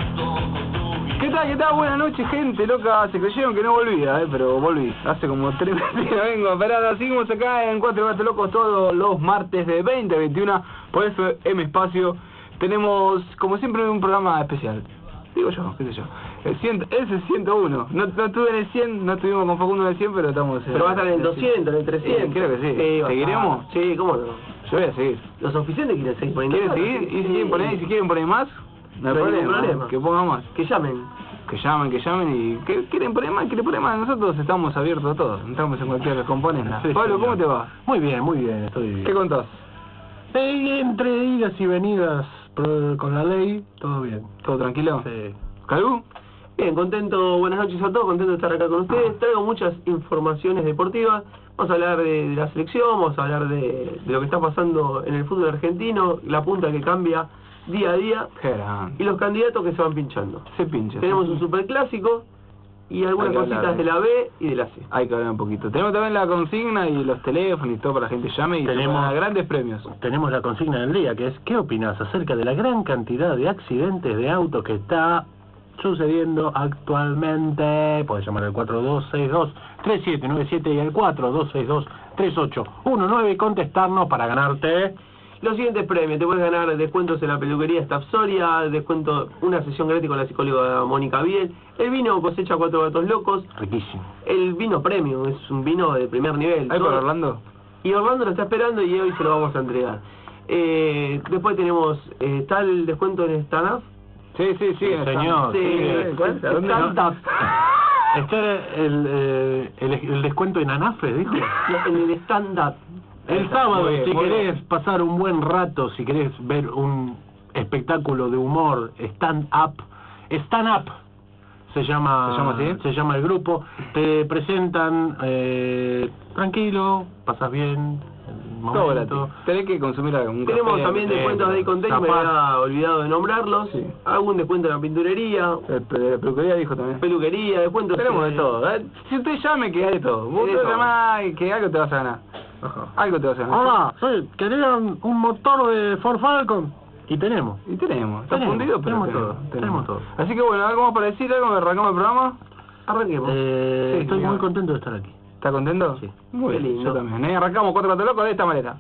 ¿Qué tal? ¿Qué tal? Buenas noches, gente loca. Se creyeron que no volvía, pero volví. Hace como 3 meses que no vengo. Pero seguimos acá en Cuatro Gatos Locos todos los martes de 20 a 21 por FM Espacio. Tenemos, como siempre, un programa especial. Digo yo, qué sé yo. Es el 101. No estuve en el 100, no estuvimos con Facundo en el 100, pero estamos... Pero va a estar en el 200, en el 300. Creo que sí. ¿Seguiremos? Sí, ¿cómo no? Yo voy a seguir. Los oficiales quieren seguir poniendo. ¿Quieren seguir? Y si quieren poner más, no hay problema. Que pongan más. Que llamen. Que llamen y que quieren poner más, nosotros estamos abiertos a todo, entramos en cualquier componente. Sí, Pablo, ¿cómo te va? Muy bien, estoy bien. ¿Qué contás? Entre idas y venidas con la ley, todo bien. ¿Todo tranquilo? Sí. ¿Calú? Bien, contento, buenas noches a todos, contento de estar acá con ustedes. Traigo muchas informaciones deportivas, vamos a hablar de la selección, vamos a hablar de lo que está pasando en el fútbol argentino, la punta que cambia día a día y los candidatos que se van pinchando. Se pincha. Tenemos un superclásico y algunas cositas de la B y de la C. Hay que hablar un poquito. Tenemos también la consigna y los teléfonos y todo para la gente llame y tenemos grandes premios. Tenemos la consigna del día, que es ¿qué opinas acerca de la gran cantidad de accidentes de autos que está sucediendo actualmente? Puedes llamar al 4262-3797 y al 4262-3819 y contestarnos para ganarte los siguientes premios. Te puedes ganar descuentos en la peluquería Staff Soria, descuento, una sesión gratis con la psicóloga Mónica Biel, el vino Cosecha Cuatro Gatos Locos, riquísimo, el vino premium, es un vino de primer nivel. ¿Hay para Orlando? Y Orlando lo está esperando y hoy se lo vamos a entregar. Después tenemos, ¿está el descuento en stand-up? Sí, señor. Stand-up. Está el descuento en Anafre, dijo. En el stand-up. El sábado, si querés pasar un buen rato, si querés ver un espectáculo de humor, stand-up se llama así, se llama el grupo, te presentan tranquilo, pasas bien el todo momento. gratis. Tenés que consumir algún Tenemos café, también descuentos de Container, me había olvidado de nombrarlos. Sí. Algún descuento en la pinturería. La peluquería dijo también. Peluquería, descuentos. Tenemos de todo. Si usted llame, que hay de todo. Vos te llamás y que algo te vas a ganar. Ajá. Algo te vas a ganar. Hola, querían un motor de Ford Falcon. Y tenemos. Está fundido, pero tenemos todo. Así que bueno, ¿algo más para decir? ¿Algo? ¿Arrancamos el programa? Arranquemos. Estoy muy contento de estar aquí. ¿Estás contento? Sí. Muy bien, lindo. yo también. Arrancamos Cuatro Gatos Locos de esta manera.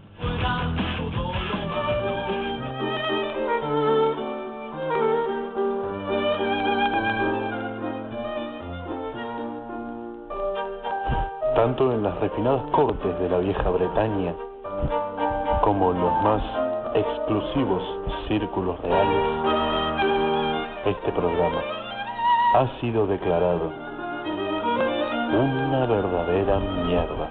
Tanto en las refinadas cortes de la vieja Bretaña como en los más exclusivos círculos reales, este programa ha sido declarado una verdadera mierda.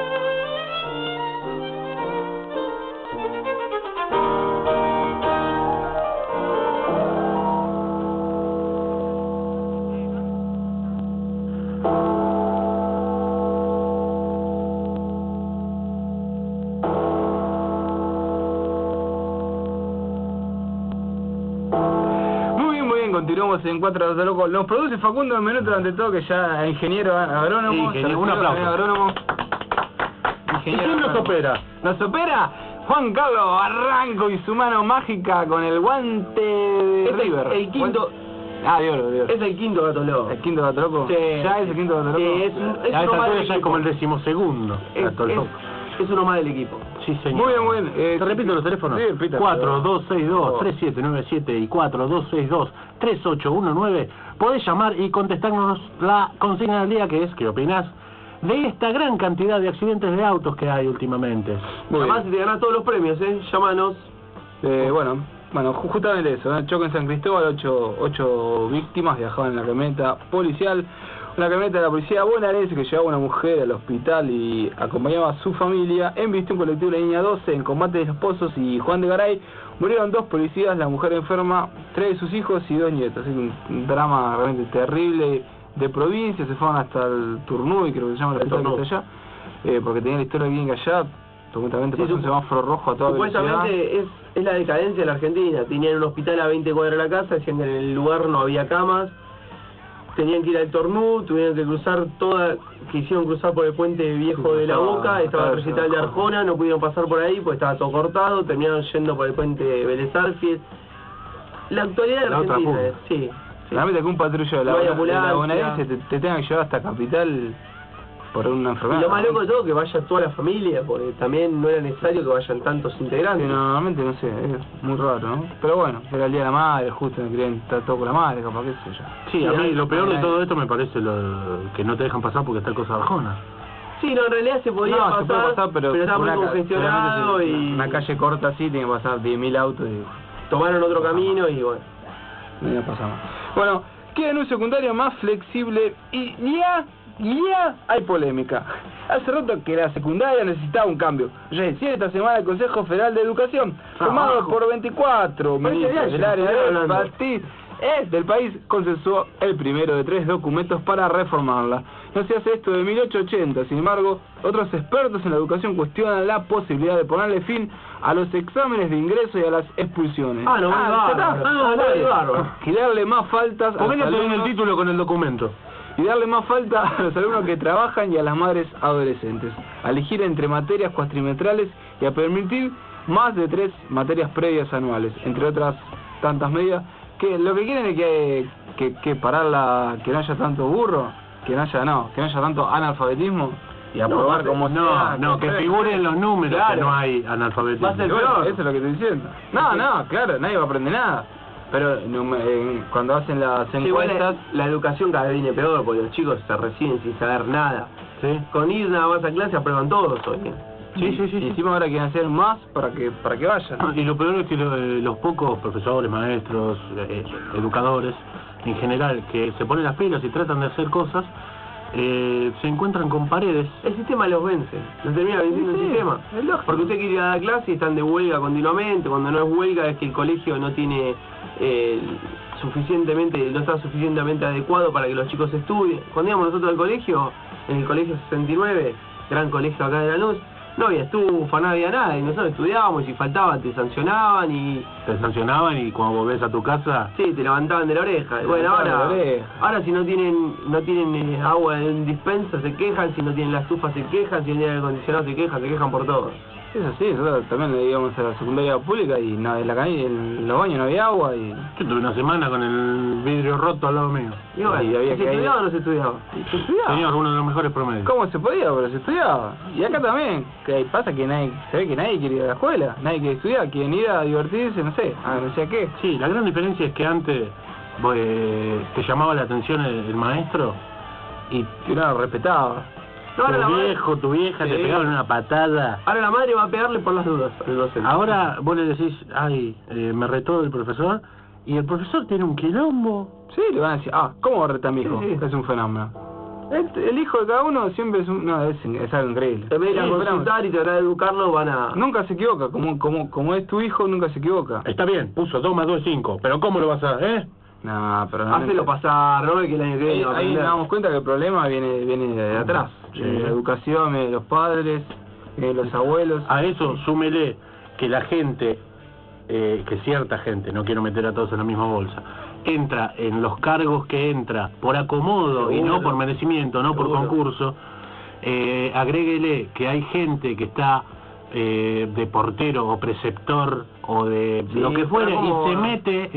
Continuamos en Cuatro Gatos Locos. Nos produce Facundo Menuto ante todo, que ya es ingeniero agrónomo. Sí, un aplauso. Agrónomo. ¿Y quién nos opera? Nos opera Juan Carlos Barranco y su mano mágica con el guante de River. El quinto. De oro. Es el quinto Gato Loco. ¿El quinto Gato Loco? Sí. ¿Ya es el quinto Gato Loco? Sí, es A esta uno más altura del ya es como el 12º Gato Loco. Es uno más del equipo. Sí, señor. Muy bien. ¿Te repito los teléfonos? Sí, repita. 4262-3797 y 4262-3819. Podés llamar y contestarnos la consigna del día, que es ¿qué opinas de esta gran cantidad de accidentes de autos que hay últimamente? Además, si te ganás todos los premios, llámanos. Bueno, justamente eso, choque en San Cristóbal, 8 víctimas viajaban en la camioneta policial. Una camioneta de la policía bonaerense que llevaba a una mujer al hospital y acompañaba a su familia. Embistió un colectivo de la línea 12 en Combate de los Pozos y Juan de Garay. Murieron 2 policías, la mujer enferma, 3 de sus hijos y 2 nietos. Así que un drama realmente terrible de provincia. Se fueron hasta el Turnuy, creo que se llama el hospital que está allá, porque tenía la historia bien allá. Supuestamente pasó un semáforo rojo a toda velocidad. Supuestamente es la decadencia de la Argentina. Tenían un hospital a 20 cuadras de la casa, decían que en el lugar no había camas. Tenían que ir al Tornú, tuvieron que cruzar quisieron cruzar por el puente viejo de la Boca, estaba el recital de Arjona, no pudieron pasar por ahí, pues estaba todo cortado, terminaron yendo por el puente Vélez Arfield. La actualidad de la Argentina, sí, Realmente que un patrullo de No hay la ambulancia. bonaerense te tenga que llevar hasta Capital por una Y enfermedad. lo más loco de todo que vaya toda la familia, porque también no era necesario que vayan tantos Sí, integrantes. normalmente no sé, es muy raro, ¿no? Pero bueno, era el día de la madre, justo me querían estar todo con la madre, capaz, qué sé yo. Sí, a mí lo peor de Ay, todo esto me parece que no te dejan pasar porque está el cosa de Arjona. Sí, no, en realidad se podía No, pasar, se puede pasar, pero está muy una congestionado solamente y una calle corta así tiene que pasar 10.000 autos y tomaron otro camino y bueno. no pasamos. Bueno, queda en un secundario más flexible y ya hay polémica. Hace rato que la secundaria necesitaba un cambio. Recién esta semana el Consejo Federal de Educación, formado por 24 ministros del área del país, consensuó el primero de 3 documentos para reformarla. No se hace esto de 1880, sin embargo, otros expertos en la educación cuestionan la posibilidad de ponerle fin a los exámenes de ingreso y a las expulsiones. Y darle más faltas a ¿Por qué los no te ven el alumnos título con el documento? y darle más falta a los alumnos que trabajan y a las madres adolescentes, a elegir entre materias cuatrimestrales y a permitir más de 3 materias previas anuales, entre otras tantas medidas, que lo que quieren es que parar que no haya tanto burro, que no haya tanto analfabetismo y aprobar como sea. No, que figuren los números, Claro. que no hay analfabetismo. Va a ser Bueno, peor. eso es lo que estoy diciendo. No, claro, nadie va a aprender nada. Pero cuando hacen las Sí, igual encuestas, la educación cada vez viene peor porque los chicos se reciben sin saber nada. ¿Sí? Con ir nada más a clase aprueban todos hoy. Sí. y encima ahora quieren hacer más para que vayan. Y lo peor es que los pocos profesores, maestros, educadores, en general, que se ponen las pilas y tratan de hacer cosas, se encuentran con paredes. El sistema los vence, los termina venciendo el sistema. es lógico. Porque usted quiere ir a dar clase y están de huelga continuamente. Cuando no es huelga es que el colegio no tiene no está suficientemente adecuado para que los chicos estudien. Cuando íbamos nosotros al colegio, en el colegio 69, gran colegio acá de Lanús, no había estufa, no había nada, y nosotros estudiábamos y si faltaba te sancionaban y Te sancionaban y cuando volvés a tu casa... sí, te levantaban de la oreja. Y bueno, levantaban de la oreja. ahora si no tienen agua en dispensa se quejan, si no tienen la estufa se quejan, si no tienen aire acondicionado se quejan por todo. Es así, nosotros también le íbamos a la secundaria pública y en los baños no había agua y Yo tuve una semana con el vidrio roto al lado mío. Y bueno, Y había ¿se que estudiaba o no se estudiaba? se estudiaba. Teníamos uno de los mejores promedios. ¿Cómo se podía? Pero se estudiaba. Y acá también, que pasa que se ve que nadie quiere ir a la escuela, nadie quiere estudiar, quieren ir a divertirse, no sé qué. Sí, la gran diferencia es que antes te llamaba la atención el maestro y Que no lo respetaba. No, ahora la tu madre- viejo, tu vieja te Sí. pegaban una patada. Ahora la madre va a pegarle por las dudas al docente. Ahora vos le decís, ay, me retó el profesor, y el profesor tiene un quilombo. Sí, le van a decir, ¿cómo va a retar a mi hijo? Sí, sí. Es un fenómeno. El hijo de cada uno siempre es es algo increíble. En vez de ir a Sí, consultar y tratar de educarlo, van a... nunca se equivoca, como es tu hijo, nunca se equivoca. Está bien, puso 2 más 2 es 5, pero ¿cómo lo vas a...? No, pero no. Hacelo pasar, no ve que el año que viene va a Ahí nos aprender. damos cuenta que el problema viene de atrás. Sí. De la educación, de los padres, de los abuelos. A eso súmele que la gente, que cierta gente, no quiero meter a todos en la misma bolsa, entra en los cargos que entra por acomodo y no Seguro. por merecimiento, no por Seguro. concurso, agréguele que hay gente que está de portero o preceptor o de Sí, lo que fuera pero como- y se mete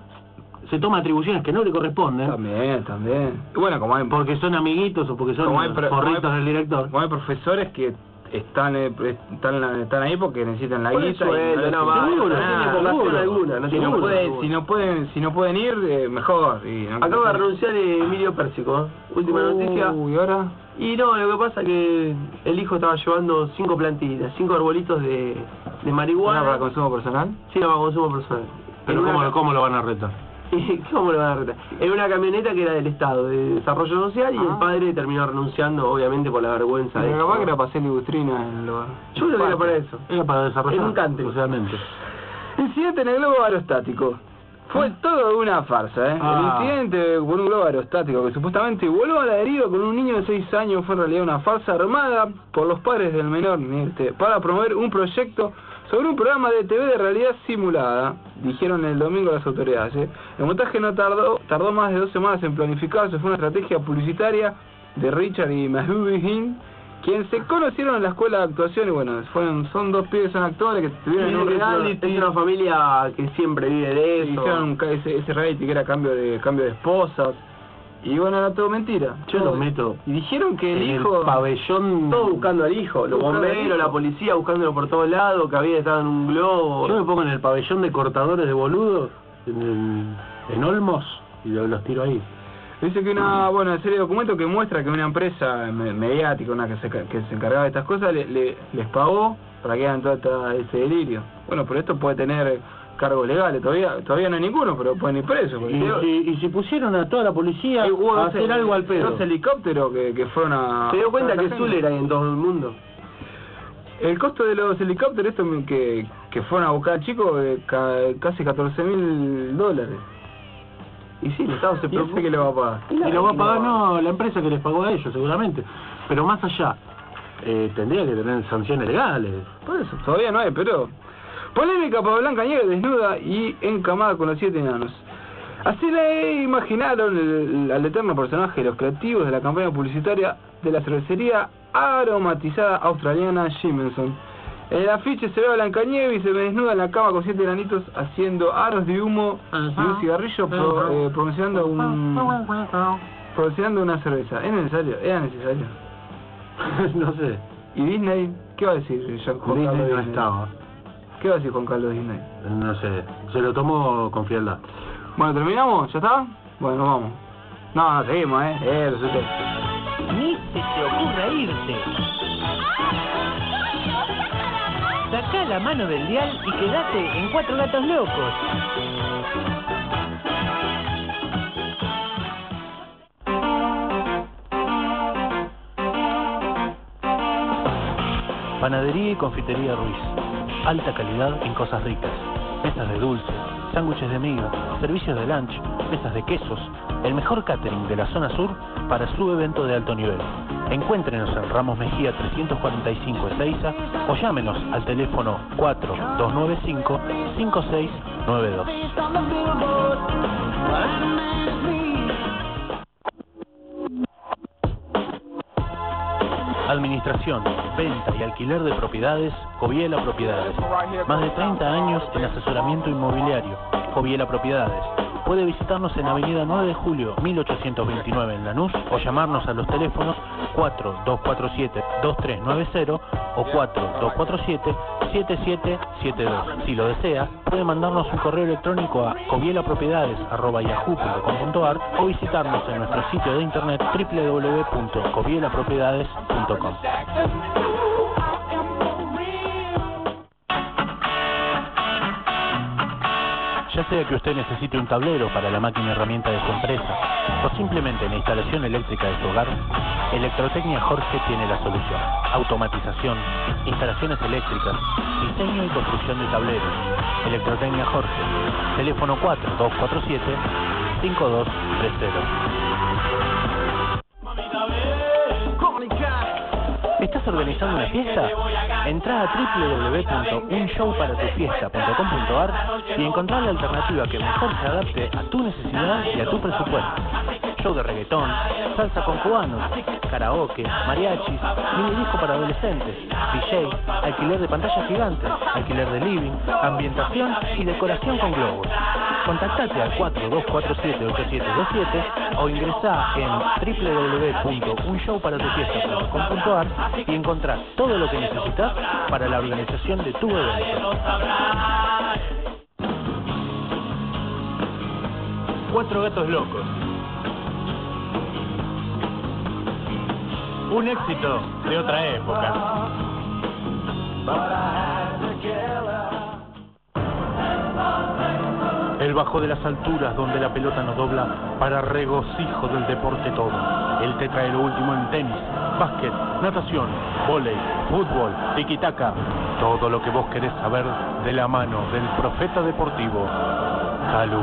se toma atribuciones que no le corresponden También. Bueno, como hay, porque son amiguitos o porque son como hay porritos del director. como hay profesores que están ahí porque necesitan la Por el guita sueldo, les nada más, interesa no nada. tiene vocación alguna, no Si tiene no vocación pueden, alguna. si no pueden ir, mejor. Acaba de renunciar Emilio Pérsico, última noticia. ¿Y ahora? Y no, lo que pasa es que el hijo estaba llevando 5 plantitas, 5 arbolitos de marihuana. ¿Para consumo personal? Sí, no, para consumo personal. Pero En una ¿cómo lo van a retar? ¿Cómo lo van a retar? En una camioneta que era del Estado, de Desarrollo Social, y el padre terminó renunciando, obviamente, por la vergüenza de Pero capaz eso. que era para hacer Ilustrina en el lugar. Yo creo que era para eso. Era para desarrollar En un country. socialmente. Incidente en el globo aerostático. Fue todo una farsa, ¿eh? Ah. El incidente con un globo aerostático que supuestamente voló a la herida con un niño de 6 años fue en realidad una farsa armada por los padres del menor para promover un proyecto sobre un programa de TV de realidad simulada, dijeron el domingo las autoridades. El montaje no tardó más de 2 semanas en planificarse, fue una estrategia publicitaria de Richard y Mahubihin quien se conocieron en la escuela de actuación y bueno, son dos pibes, son actores que estuvieron en un reality. Es una familia que siempre vive de eso. Hicieron ese reality que era cambio de esposas. Y bueno, era todo mentira. Yo los meto. Y dijeron que el en hijo... el pabellón. Todos buscando al hijo, los bomberos, la policía buscándolo por todos lados, que había estado en un globo. Yo me pongo en el pabellón de cortadores de boludos, en Olmos, y los tiro ahí. Dice que una serie de documentos que muestra que una empresa mediática, una que se encargaba de estas cosas, les pagó para que hagan todo ese delirio. Bueno, pero esto puede tener cargos legales, todavía no hay ninguno, pero pueden ir presos. Y si pusieron a toda la policía a hacer algo al pedo. Dos helicópteros que fueron a... Se dio cuenta que Zuller hay en todo el mundo. El costo de los helicópteros estos que fueron a buscar al chico, casi $14.000. Y sí, el Estado se preocupa que le va a pagar. Y lo va a pagar no la empresa que les pagó a ellos, seguramente. Pero más allá, tendría que tener sanciones legales. Por eso, todavía no hay, pero... Polémica por Blanca Nieves desnuda y encamada con los 7 enanos. Así le imaginaron al eterno personaje los creativos de la campaña publicitaria de la cervecería aromatizada australiana Jameson. En el afiche se ve a Blanca Nieves y se ve desnuda en la cama con 7 enanitos haciendo aros de humo y un cigarrillo promocionando una cerveza. ¿Es necesario? ¿Era necesario? No sé. ¿Y Disney? ¿Qué va a decir Juan Carlos Disney no estaba. ¿Qué va a decir Juan Carlos Disney? No sé, se lo tomó con frialdad. Bueno, ¿terminamos? ¿Ya está? Bueno, vamos. No, seguimos, resulta. Ni se te ocurra irte. Sacá la mano del dial y quedate en Cuatro Gatos Locos. Panadería y confitería Ruiz. Alta calidad en cosas ricas. Mesas de dulce, sándwiches de miga, servicios de lunch, mesas de quesos. El mejor catering de la zona sur para su evento de alto nivel. Encuéntrenos en Ramos Mejía 345 Ezeiza o llámenos al teléfono 4295-5692. Administración, venta y alquiler de propiedades, Coviela Propiedades. Más de 30 años en asesoramiento inmobiliario, Coviela Propiedades. Puede visitarnos en Avenida 9 de Julio, 1829 en Lanús o llamarnos a los teléfonos 4247-2390 o 4247-7772. Si lo desea, puede mandarnos un correo electrónico a covielapropiedades@yahoo.com.ar o visitarnos en nuestro sitio de internet www.covielapropiedades.com. Ya sea que usted necesite un tablero para la máquina herramienta de su empresa o simplemente la instalación eléctrica de su hogar, Electrotecnia Jorge tiene la solución. Automatización, instalaciones eléctricas, diseño y construcción de tableros. Electrotecnia Jorge, teléfono 4247-5230. ¿Estás organizando una fiesta? Entrá a www.unshowparatufiesta.com.ar y encontrá la alternativa que mejor se adapte a tu necesidad y a tu presupuesto. Show de reggaetón, salsa con cubanos, karaoke, mariachis, mini disco para adolescentes, DJ, alquiler de pantallas gigantes, alquiler de living, ambientación y decoración con globos. Contactate al 4247-8727 o ingresá en www.unshowparatufiesta.com.ar y encontrás todo lo que necesitas para la organización de tu evento. Cuatro Gatos Locos. Un éxito de otra época. El bajo de las alturas donde la pelota nos dobla para regocijo del deporte todo. Él te trae lo último en tenis, básquet, natación, vóley, fútbol, tiki-taka. Todo lo que vos querés saber de la mano del profeta deportivo, Calú.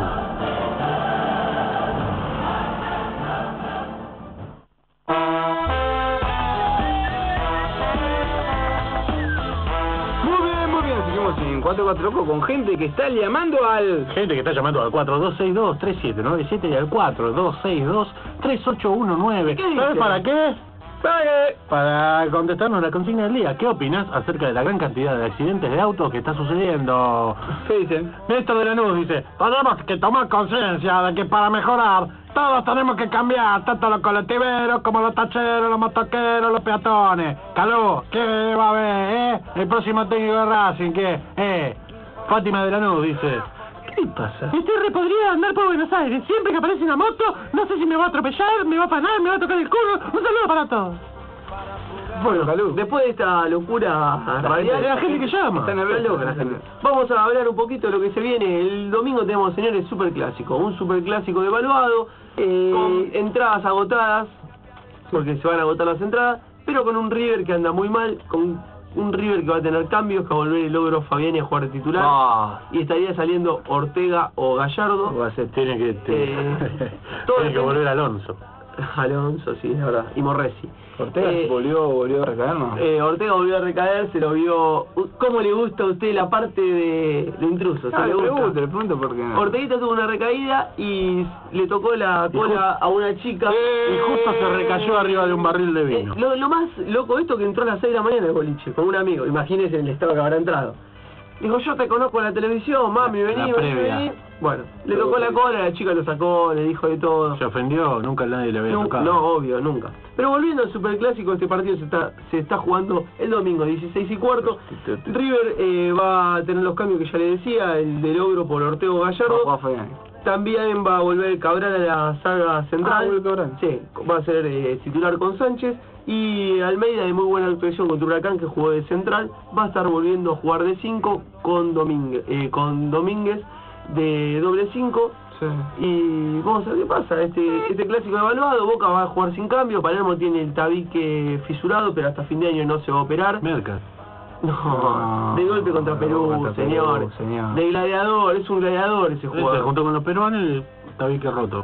En 44 Locos con gente que está llamando al... Gente que está llamando al 4262-3797 y al 4262-3819. ¿Sabes para qué? Para contestarnos la consigna del día, ¿qué opinas acerca de la gran cantidad de accidentes de autos que está sucediendo? ¿Qué dicen? Néstor de Lanús dice, tenemos que tomar conciencia de que para mejorar todos tenemos que cambiar, tanto los colectiveros como los tacheros, los motoqueros, los peatones. Calú, ¿qué va a haber, el próximo técnico de Racing, ¿qué? Fátima de Lanús dice, ¿qué pasa? Este podría andar por Buenos Aires. Siempre que aparece una moto, no sé si me va a atropellar, me va a afanar, me va a tocar el culo. Un saludo para todos. Bueno, después de esta locura radial, la gente que llama. Está loca la gente. Vamos a hablar un poquito de lo que se viene. El domingo tenemos, señores, superclásico. Un superclásico devaluado, con entradas agotadas, porque se van a agotar las entradas, pero con un River que anda muy mal, con un River que va a tener cambios, que va a volver el Logro Fabiani a jugar de titular, y estaría saliendo Ortega o Gallardo. Tiene que volver Alonso. Alonso, sí, es verdad, y Morresi. Ortega volvió a recaer, ¿no? Ortega volvió a recaer, se lo vio. ¿Cómo le gusta a usted la parte de intrusos? Le pregunto por qué no. Orteguita tuvo una recaída y le tocó la cola a una chica. Y justo se recayó arriba de un barril de vino. Lo más loco de esto que entró a las 6 de la mañana el boliche, con un amigo. Imagínese el estado que habrá entrado. Dijo, yo te conozco en la televisión, mami, vení. Bueno, le tocó la cola, la chica lo sacó, le dijo de todo. ¿Se ofendió? Nunca nadie le había tocado. No, obvio, nunca. Pero volviendo al superclásico, este partido se está jugando el domingo, 16:15. River va a tener los cambios que ya le decía, el de Logro por Ortega Gallardo. También va a volver Cabral a la saga central. Sí, va a ser titular con Sánchez. Y Almeida, de muy buena actuación contra Huracán, que jugó de central, va a estar volviendo a jugar de 5 con Domínguez de doble 5. Sí. Y vamos a ver qué pasa. Este clásico evaluado, Boca va a jugar sin cambio. Palermo tiene el tabique fisurado, pero hasta fin de año no se va a operar. Merca. No, de golpe contra Perú, señor. De gladiador, es un gladiador ese jugador. Junto con los peruanos, el tabique roto.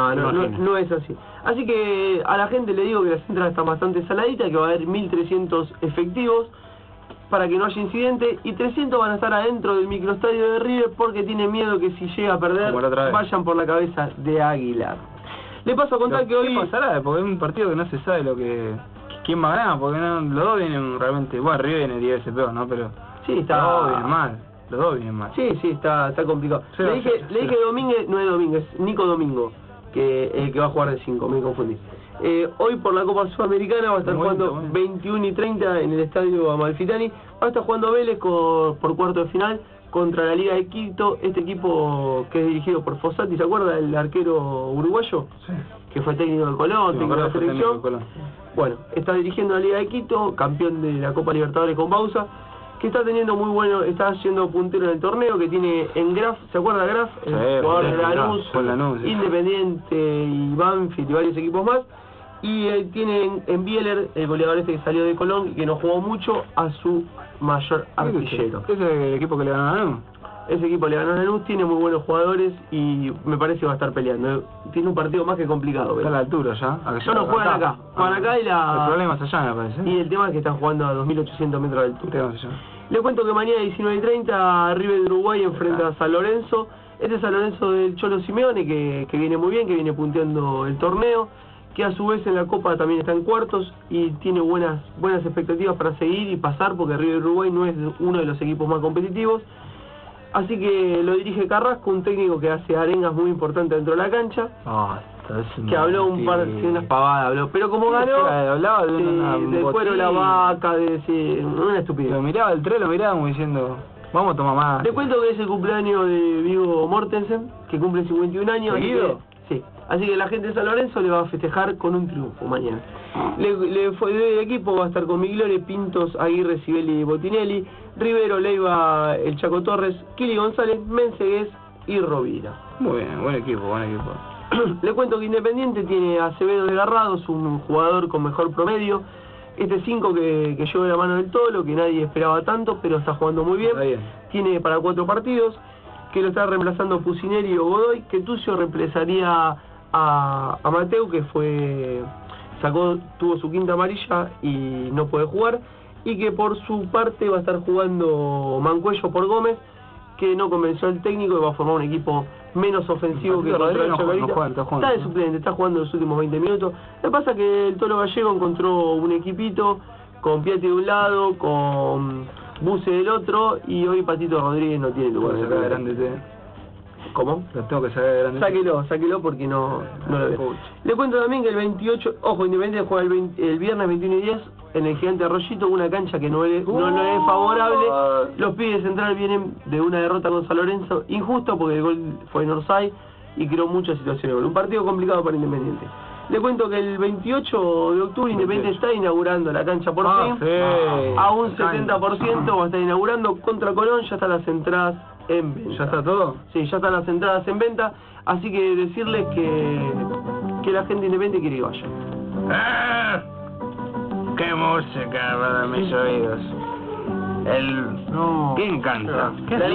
No es así. Así que a la gente le digo que las entradas están bastante saladitas, que va a haber 1.300 efectivos para que no haya incidente, y 300 van a estar adentro del microestadio de River porque tienen miedo que si llega a perder vayan por la cabeza de Aguilar. Le paso a contar que hoy... ¿Qué pasará? Porque es un partido que no se sabe quién va a ganar, porque los dos vienen realmente... Bueno, River viene 10 veces peor, ¿no? Pero sí, los dos vienen mal. Los dos vienen mal. Sí, está complicado. Le dije Domínguez, no es Domínguez, Nico Domingo, que va a jugar de 5, me confundí. Hoy por la Copa Sudamericana va a estar jugando 21:30 en el estadio Amalfitani. Va a estar jugando Vélez por cuarto de final contra la Liga de Quito. Este equipo que es dirigido por Fossati, ¿se acuerda? El arquero uruguayo, sí, que fue técnico de Colón, técnico de la selección. Bueno, está dirigiendo la Liga de Quito, campeón de la Copa Libertadores con Bausa, que está teniendo muy bueno, está siendo puntero en el torneo, que tiene en Graf, ¿se acuerda Graf? El jugador de Lanús, Independiente y Banfield y varios equipos más. Y tiene en Bieler, el goleador que salió de Colón, que no jugó mucho, a su mayor artillero. ¿Ese es el equipo que le ganó a Lanús? Ese equipo le ganó a Lanús, tiene muy buenos jugadores y me parece que va a estar peleando. Tiene un partido más que complicado. Está a la altura ya. No, juegan acá. Juegan acá y el problema es allá, me parece. Y el tema es que están jugando a 2.800 metros de altura. Le cuento que mañana 19:30 River de Uruguay enfrenta a San Lorenzo. Este es San Lorenzo del Cholo Simeone, que viene muy bien, que viene punteando el torneo, que a su vez en la Copa también está en cuartos y tiene buenas expectativas para seguir y pasar, porque River de Uruguay no es uno de los equipos más competitivos. Así que lo dirige Carrasco, un técnico que hace arengas muy importantes dentro de la cancha. Que habló un par de unas pavadas, pero como ganó, hablaba de cuero de la vaca, una estupidez. Lo miraba el tren, lo miraba como diciendo, vamos a tomar más. Le cuento que es el cumpleaños de Viggo Mortensen, que cumple 51 años. ¿Seguido? Sí, así que la gente de San Lorenzo le va a festejar con un triunfo mañana. El equipo va a estar con Migliore, Pintos, Aguirre, Sibeli y Botinelli, Rivero, Leiva, el Chaco Torres, Kili González, Mensegués y Rovira. Muy bien, buen equipo. Le cuento que Independiente tiene a Acevedo de Garrados, un jugador con mejor promedio. Este 5 que lleva la mano del Tolo, que nadie esperaba tanto, pero está jugando muy bien. Tiene para 4 partidos, que lo está reemplazando Pusineri o Godoy, que Tucio reemplazaría a Mateu, que tuvo su quinta amarilla y no puede jugar, y que por su parte va a estar jugando Mancuello por Gómez, que no convenció al técnico y va a formar un equipo menos ofensivo que contra el Chacarita. Está de suplente, está jugando los últimos 20 minutos. Lo que pasa es que el Tolo Gallego encontró un equipito con Piatti de un lado, con Buse del otro, y hoy Patito Rodríguez no tiene lugar. ¿Cómo? Lo tengo que sacar de grande. Sáquelo porque no lo veo. Le cuento también que el 28, ojo, Independiente juega el viernes 21 y 10 en el Gigante Arroyito, una cancha que no es favorable. Los pibes central vienen de una derrota con San Lorenzo, injusto porque el gol fue en Orsay y creó muchas situaciones de gol. Un partido complicado para Independiente. Le cuento que el 28 de octubre Independiente está inaugurando la cancha por fin. Sí. A un 70% va a estar inaugurando contra Colón, ya están las entradas en venta. ¿Ya está todo? Sí, ya están las entradas en venta, así que decirles que la gente Independiente quiere que vaya. ¡Qué música para mis oídos! ¿Quién canta? La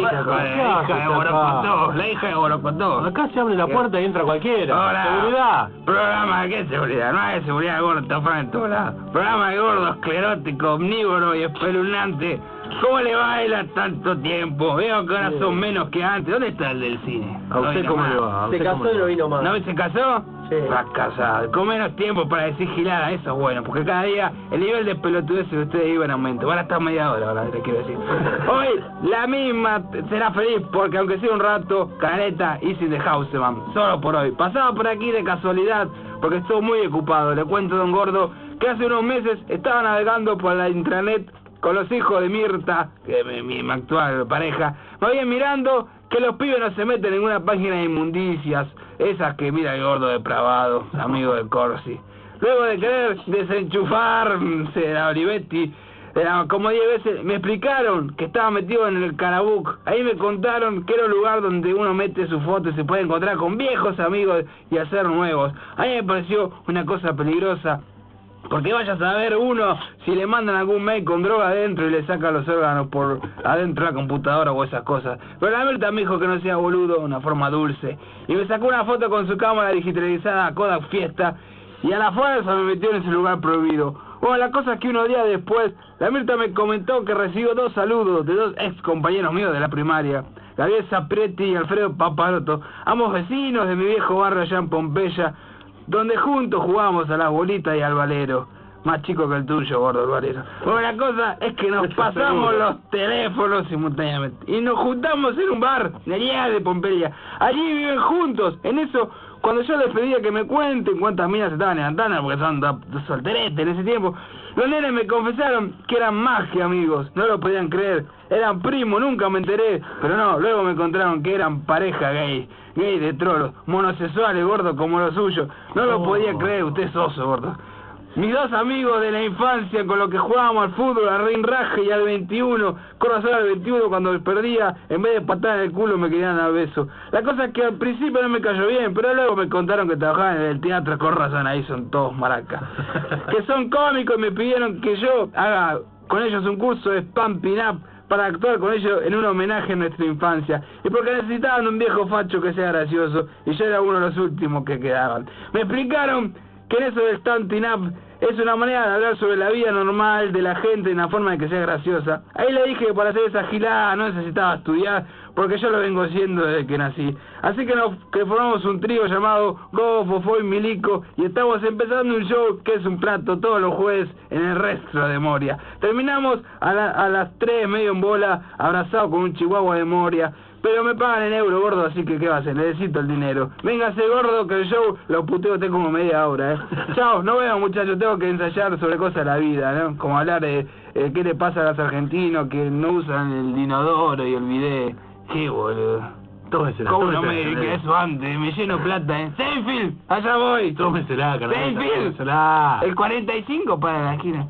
hija de Borocotó. Acá se abre la puerta y entra cualquiera. Hola. Seguridad. Programa, ¿qué seguridad? No hay seguridad, gordo, está fuera en todos lados. Programa de gordo, esclerótico, omnívoro y espeluznante. ¿Cómo le baila tanto tiempo? Veo que ahora son menos que antes. ¿Dónde está el del cine? ¿A usted cómo le va? Se casó y no vino más. ¿No se casó? Sí. Va casado. Con menos tiempo para decir gilada, eso es bueno, porque cada día el nivel de pelotudez de ustedes iba en aumento. Van a estar media hora ahora, les quiero decir. Hoy la misma será feliz porque aunque sea un rato, Caneta y sin de Houseman, solo por hoy. Pasaba por aquí de casualidad porque estoy muy ocupado. Le cuento, don Gordo, que hace unos meses estaba navegando por la intranet con los hijos de Mirta, que es mi actual pareja. Me voy mirando que los pibes no se meten en una página de inmundicias, esas que mira el gordo depravado, amigo de Corsi. Luego de querer desenchufarse de la Olivetti, como 10 veces, me explicaron que estaba metido en el Carabuc. Ahí me contaron que era un lugar donde uno mete su foto y se puede encontrar con viejos amigos y hacer nuevos. A mí me pareció una cosa peligrosa, porque vaya a saber uno si le mandan algún mail con droga adentro y le sacan los órganos por adentro de la computadora o esas cosas. Pero la Mirta me dijo que no sea boludo, una forma dulce. Y me sacó una foto con su cámara digitalizada Kodak Fiesta y a la fuerza me metió en ese lugar prohibido. Bueno, la cosa es que unos días después, la Mirta me comentó que recibió 2 saludos de 2 ex compañeros míos de la primaria, Gabriel Zapretti y Alfredo Paparoto, ambos vecinos de mi viejo barrio allá en Pompeya, donde juntos jugamos a las bolitas y al valero. Más chico que el tuyo, gordo, el valero. Bueno, la cosa es que nos pasamos los teléfonos simultáneamente y nos juntamos en un bar de allá de Pompeya. Allí viven juntos. En eso, cuando yo les pedía que me cuenten cuántas minas estaban levantando, porque son dos solteretes en ese tiempo, los nenes me confesaron que eran más que amigos. No lo podían creer. Eran primos, nunca me enteré. Pero no, luego me encontraron que eran pareja gay de trolos, monosexuales, gordo, como lo suyo. No lo podía creer, usted es oso, gordo. Mis 2 amigos de la infancia con los que jugábamos al fútbol, al rinraje y al 21, corazón al 21 cuando perdía, en vez de patar en el culo me querían dar besos. La cosa es que al principio no me cayó bien, pero luego me contaron que trabajaban en el teatro, con razón, ahí son todos maracas. Que son cómicos y me pidieron que yo haga con ellos un curso de Pumping Up para actuar con ellos en un homenaje a nuestra infancia. Y porque necesitaban un viejo facho que sea gracioso, y yo era uno de los últimos que quedaban. Me explicaron que en eso del Standing Up es una manera de hablar sobre la vida normal de la gente en una forma de que sea graciosa. Ahí le dije que para hacer esa gilada no necesitaba estudiar, porque yo lo vengo haciendo desde que nací. Así que formamos un trío llamado Go, Fofo y Milico, y estamos empezando un show que es un plato todos los jueves en el Restro de Moria. Terminamos a las 3, medio en bola, abrazado con un chihuahua de Moria. Pero me pagan en euro, gordo, así que ¿qué va a hacer? Necesito el dinero. Véngase, gordo, que el show lo puteo usted como media hora, Chao, nos vemos, muchachos. Tengo que ensayar sobre cosas de la vida, ¿no? Como hablar de qué le pasa a los argentinos que no usan el inodoro y el bidet. Qué boludo. Tómesela. ¿Cómo no me dediqué a eso antes? Me lleno plata, Seinfeld, allá voy. Tómesela, carnal. Seinfeld. Tómesela. El 45 para la esquina.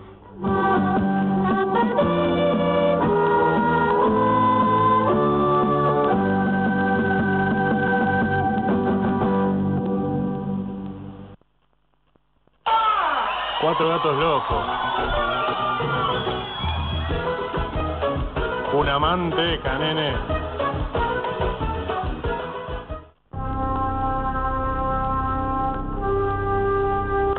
4 gatos locos. Una manteca, nene.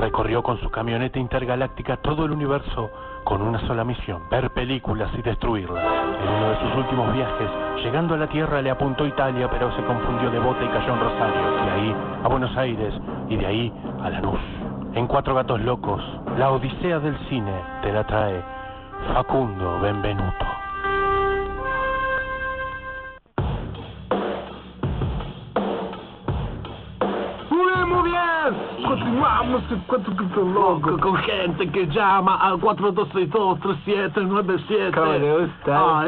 recorrió con su camioneta intergaláctica todo el universo con una sola misión: ver películas y destruirlas. En uno de sus últimos viajes, llegando a la Tierra, le apuntó Italia, pero se confundió de bota y cayó en Rosario. De ahí a Buenos Aires y de ahí a Lanús. En Cuatro Gatos Locos, la odisea del cine te la trae Facundo Benvenuto. Muy bien, continuamos en Cuatro Gatos Locos con gente que llama al 4262-3797. ¿Cómo le gusta?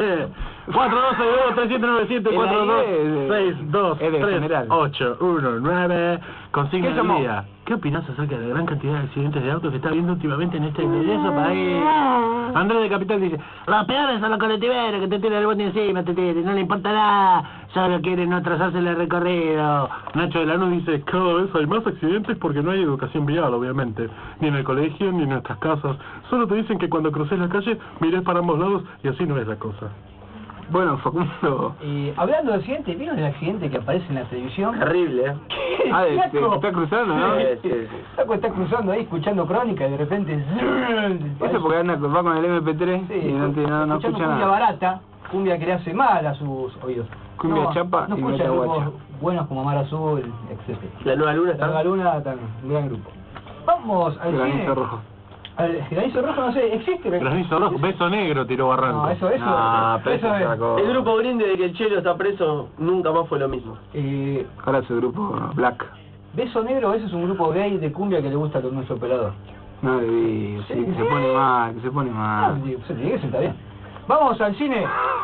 4262-3797, Es de general. 4262-3819. Consigna ¿Qué del llamó? día. ¿Qué opinás acerca de la gran cantidad de accidentes de autos que está habiendo últimamente en este glorioso país? Andrés de Capital dice: los peores son los colectiveros que te tiran el bote encima, te tiran, no le importa nada, solo quieren no atrasarse el recorrido. Nacho de Lanús dice: cada vez hay más accidentes porque no hay educación vial, obviamente, ni en el colegio ni en nuestras casas. Solo te dicen que cuando cruces la calle mires para ambos lados y así no es la cosa. Bueno, Facundo. Hablando del accidente, ¿vieron el accidente que aparece en la televisión? Terrible, ¿eh? Está cruzando, ¿no? Sí. Flaco está cruzando ahí escuchando crónica y de repente... Eso porque va con el MP3 Sí, y no escuchando escucha cumbia nada. barata, cumbia que le hace mal a sus oídos. Cumbia chapa no y escucha meta grupos guacha. buenos como Mar Azul, etc. La Nueva Luna La está. Nueva Luna también, un gran grupo. Vamos al cine. Granizo rojo. El granizo rojo, no sé, ¿existe? Granizo rojo, beso negro tiró Barranco. No, eso, No, pero eso eso es es. otra cosa. El grupo Green, desde que el Chelo está preso, nunca más fue lo mismo. Ahora su grupo Black. Beso Negro, ese es un grupo gay de cumbia que le gusta a nuestro operador. No le digo, sí, que se pone mal, que se pone Ah, mal. digo, se tiene que sentar bien. Vamos al cine.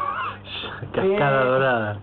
Cascada dorada.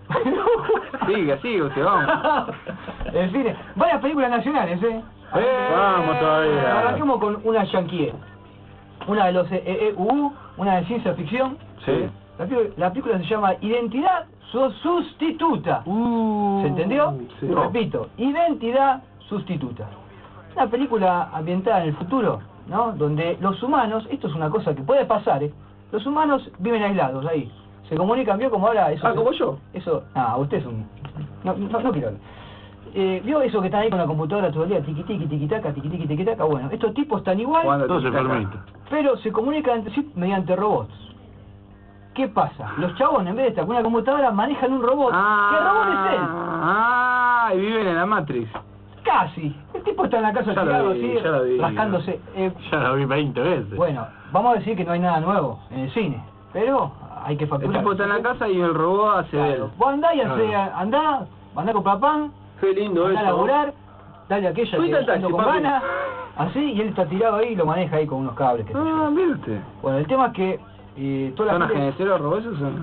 Siga, usted, vamos. El cine. Varias películas nacionales, Vamos todavía. Arranquemos con una yankee. Una de los EEU, una de ciencia ficción. Sí. La película se llama Identidad Sustituta. ¿Se entendió? sí. Repito, Identidad Sustituta. Una película ambientada en el futuro, ¿no? Donde los humanos, esto es una cosa que puede pasar, los humanos viven aislados ahí. Se comunican, ¿vio como ahora eso? ¿Como yo? Eso, usted es un... No quiero hablar. ¿Vio eso que están ahí con la computadora todo el día? Tiqui tiqui, tiqui taca, tiqui tiqui, tiqui taca. Bueno, estos tipos están igual, Jugando Todo se tic-tac. permite. pero se comunican entre sí mediante robots. ¿Qué pasa? Los chabones, en vez de estar con una computadora, manejan un robot. ¿Qué robot es él? Y viven en la Matrix. Casi. El tipo está en la casa Ya lo tirado vi, así, ya lo vi. rascándose. Ya la vi 20 veces. Bueno, vamos a decir que no hay nada nuevo en el cine, pero hay que El facturar. tipo está en la casa y el robot hace de él. Claro. Vos andá y andá a comprar pan, Qué lindo andá a eso. laburar, dale a aquella Subite que al taxi, ando con papi. ganas, así, y él está tirado ahí y lo maneja ahí con unos cables. qué sé yo. Mire usted. Bueno, el tema es que toda ¿Son la gente... ageneseros robots esos? Son?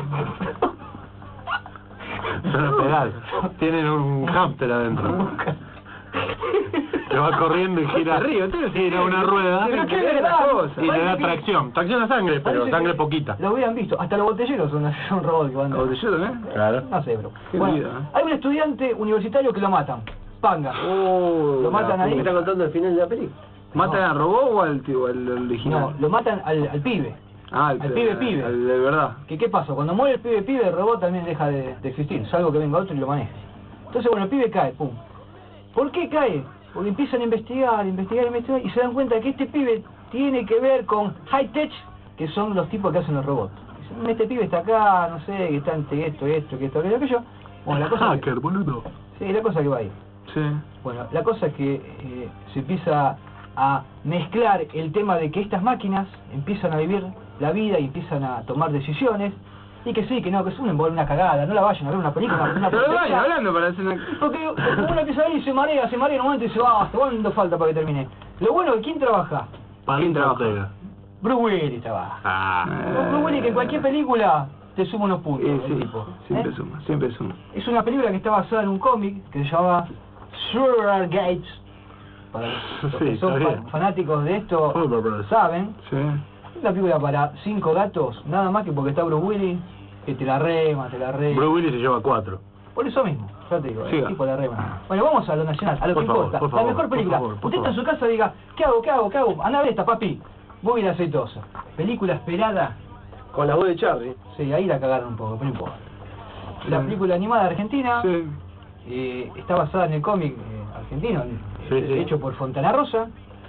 Son los pedales. Tienen un hámster adentro. Que va corriendo y gira. Se ríe, usted no se gira ríe. una rueda Pero Tiene qué que ver las verdad, cosas. y le da parece que- tracción. Tracción a sangre, pero parece sangre que poquita. Lo hubieran visto, hasta los botelleros son robots que van ¿A botellero también? Claro. No sé, bro. Qué Bueno, vida, hay un estudiante universitario que lo matan. Panga. Lo matan ahí. ¿Me está contando el final de la película? ¿Matan al robot o al original? No, lo matan al pibe. al pibe. Al de verdad. ¿Qué pasa? Cuando muere el pibe, el robot también deja de existir, salvo que venga otro y lo maneje. Entonces, bueno, el pibe cae, pum. ¿Por qué cae? Porque empiezan a investigar, y se dan cuenta que este pibe tiene que ver con High Tech, que son los tipos que hacen los robots. Dicen, este pibe está acá, no sé, que está entre esto, aquello. Bueno, la cosa... Hacker, boludo. Sí, la cosa que va ahí. Sí. Bueno, la cosa es que se empieza a mezclar el tema de que estas máquinas empiezan a vivir la vida y empiezan a tomar decisiones, y que sí, que no, que es una cagada, no la vayan a ver una película, una Pero porquería. vaya hablando para hacer una... Porque uno empieza a ver y se marea en un momento y dice, basta, ¿cuánto falta para que termine? Lo bueno es que ¿quién trabaja? Palito trabaja? Ortega. Bruce Willis trabaja. Ah. Bruce Willis que en cualquier película te suma unos puntos, el sí, tipo. siempre ¿eh? suma, siempre suma. Es una película que está basada en un cómic que se llama Sugar Gates. Para los Sí, que son está bien. fanáticos de esto, Fulber Brothers. saben. Sí. Es una película para 5 gatos, nada más que porque está Bruce Willis, que te la rema. Bruce Willis se lleva 4. Por eso mismo, ya te digo, Siga. el tipo la rema. Bueno, vamos a lo nacional, a lo Por que favor, importa. por favor, la mejor por película. favor, por Usted está en su favor. casa y diga, ¿qué hago? Anda a ver esta, papi. Muy bien aceitosa. Película esperada. Con la voz de Charlie. Sí, ahí la cagaron un poco, pero no importa. La película animada argentina Sí. está basada en el cómic argentino, Sí, sí. hecho por Fontana Rosa.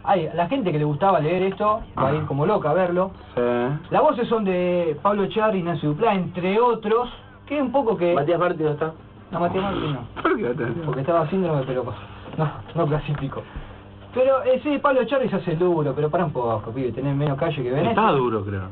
la gente que le gustaba leer esto va a ir como loca a verlo. Sí. Las voces son de Pablo Echarri y Nancy Duplá, entre otros, que un poco que... Matías Martín no está. No, Matías Martín no. ¿Por qué no te- Porque estaba síndrome, pero no clasificó. Pero sí, Pablo Echarri se hace duro, pero para un poco, pibe, tenés menos calle que Venecia. Está duro, creo.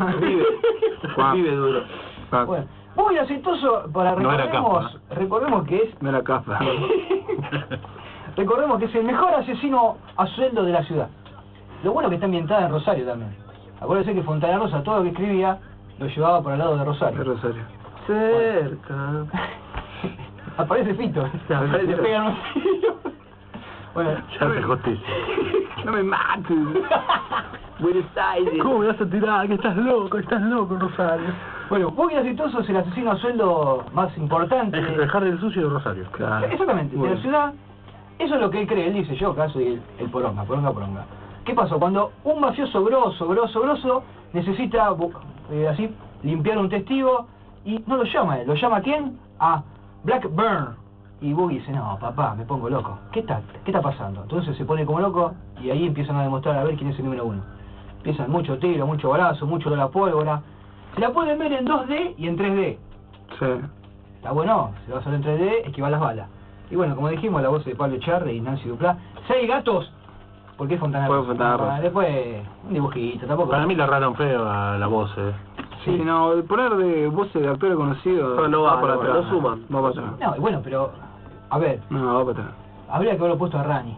Vive duro. Ah, Bueno, muy aceitoso, para No era recordemos que es no era café. recordemos que es el mejor asesino a sueldo de la ciudad. Lo bueno que está ambientada en Rosario también. Acuérdense que Fontana Rosa todo lo que escribía lo llevaba por el lado de Rosario. De Rosario. Cerca. Aparece Fito. Aparece Le Fito. pegan un tiro. Bueno, Ya hace justicia. No me mates. Buenos Aires. ¿Cómo me vas a tirar? Que estás loco, Rosario. bueno, muy aceitoso es el asesino a sueldo más importante. Es dejar del sucio de Rosario. Claro. Exactamente, de Bueno. la ciudad. Eso es lo que él cree, él dice, yo acá soy el poronga. ¿Qué pasó? Cuando un mafioso grosso necesita así limpiar un testigo y no lo llama él, ¿lo llama a quién? A Blackburn. Y Boogie dice, no, papá, me pongo loco. ¿Qué está pasando? Entonces se pone como loco y ahí empiezan a demostrar a ver quién es el número uno. Empiezan mucho tiro, mucho balazo, mucho olor a pólvora. Se la pueden ver en 2D y en 3D. Sí. Está bueno, se va a hacer en 3D, esquivar las balas. Y bueno, como dijimos, la voz de Pablo Echarri y Nancy Duplá. 6 gatos, porque es Fontana Fue Rosa. Fontana Rosa. Después, un dibujito, tampoco. Para mí le erraron feo a la voz, Sí, no, el poner de voces de actores conocidos No va, para no, atrás. no suman. Va para atrás. No, y bueno, pero, a ver, No, va para atrás. habría que haberlo puesto a Rani.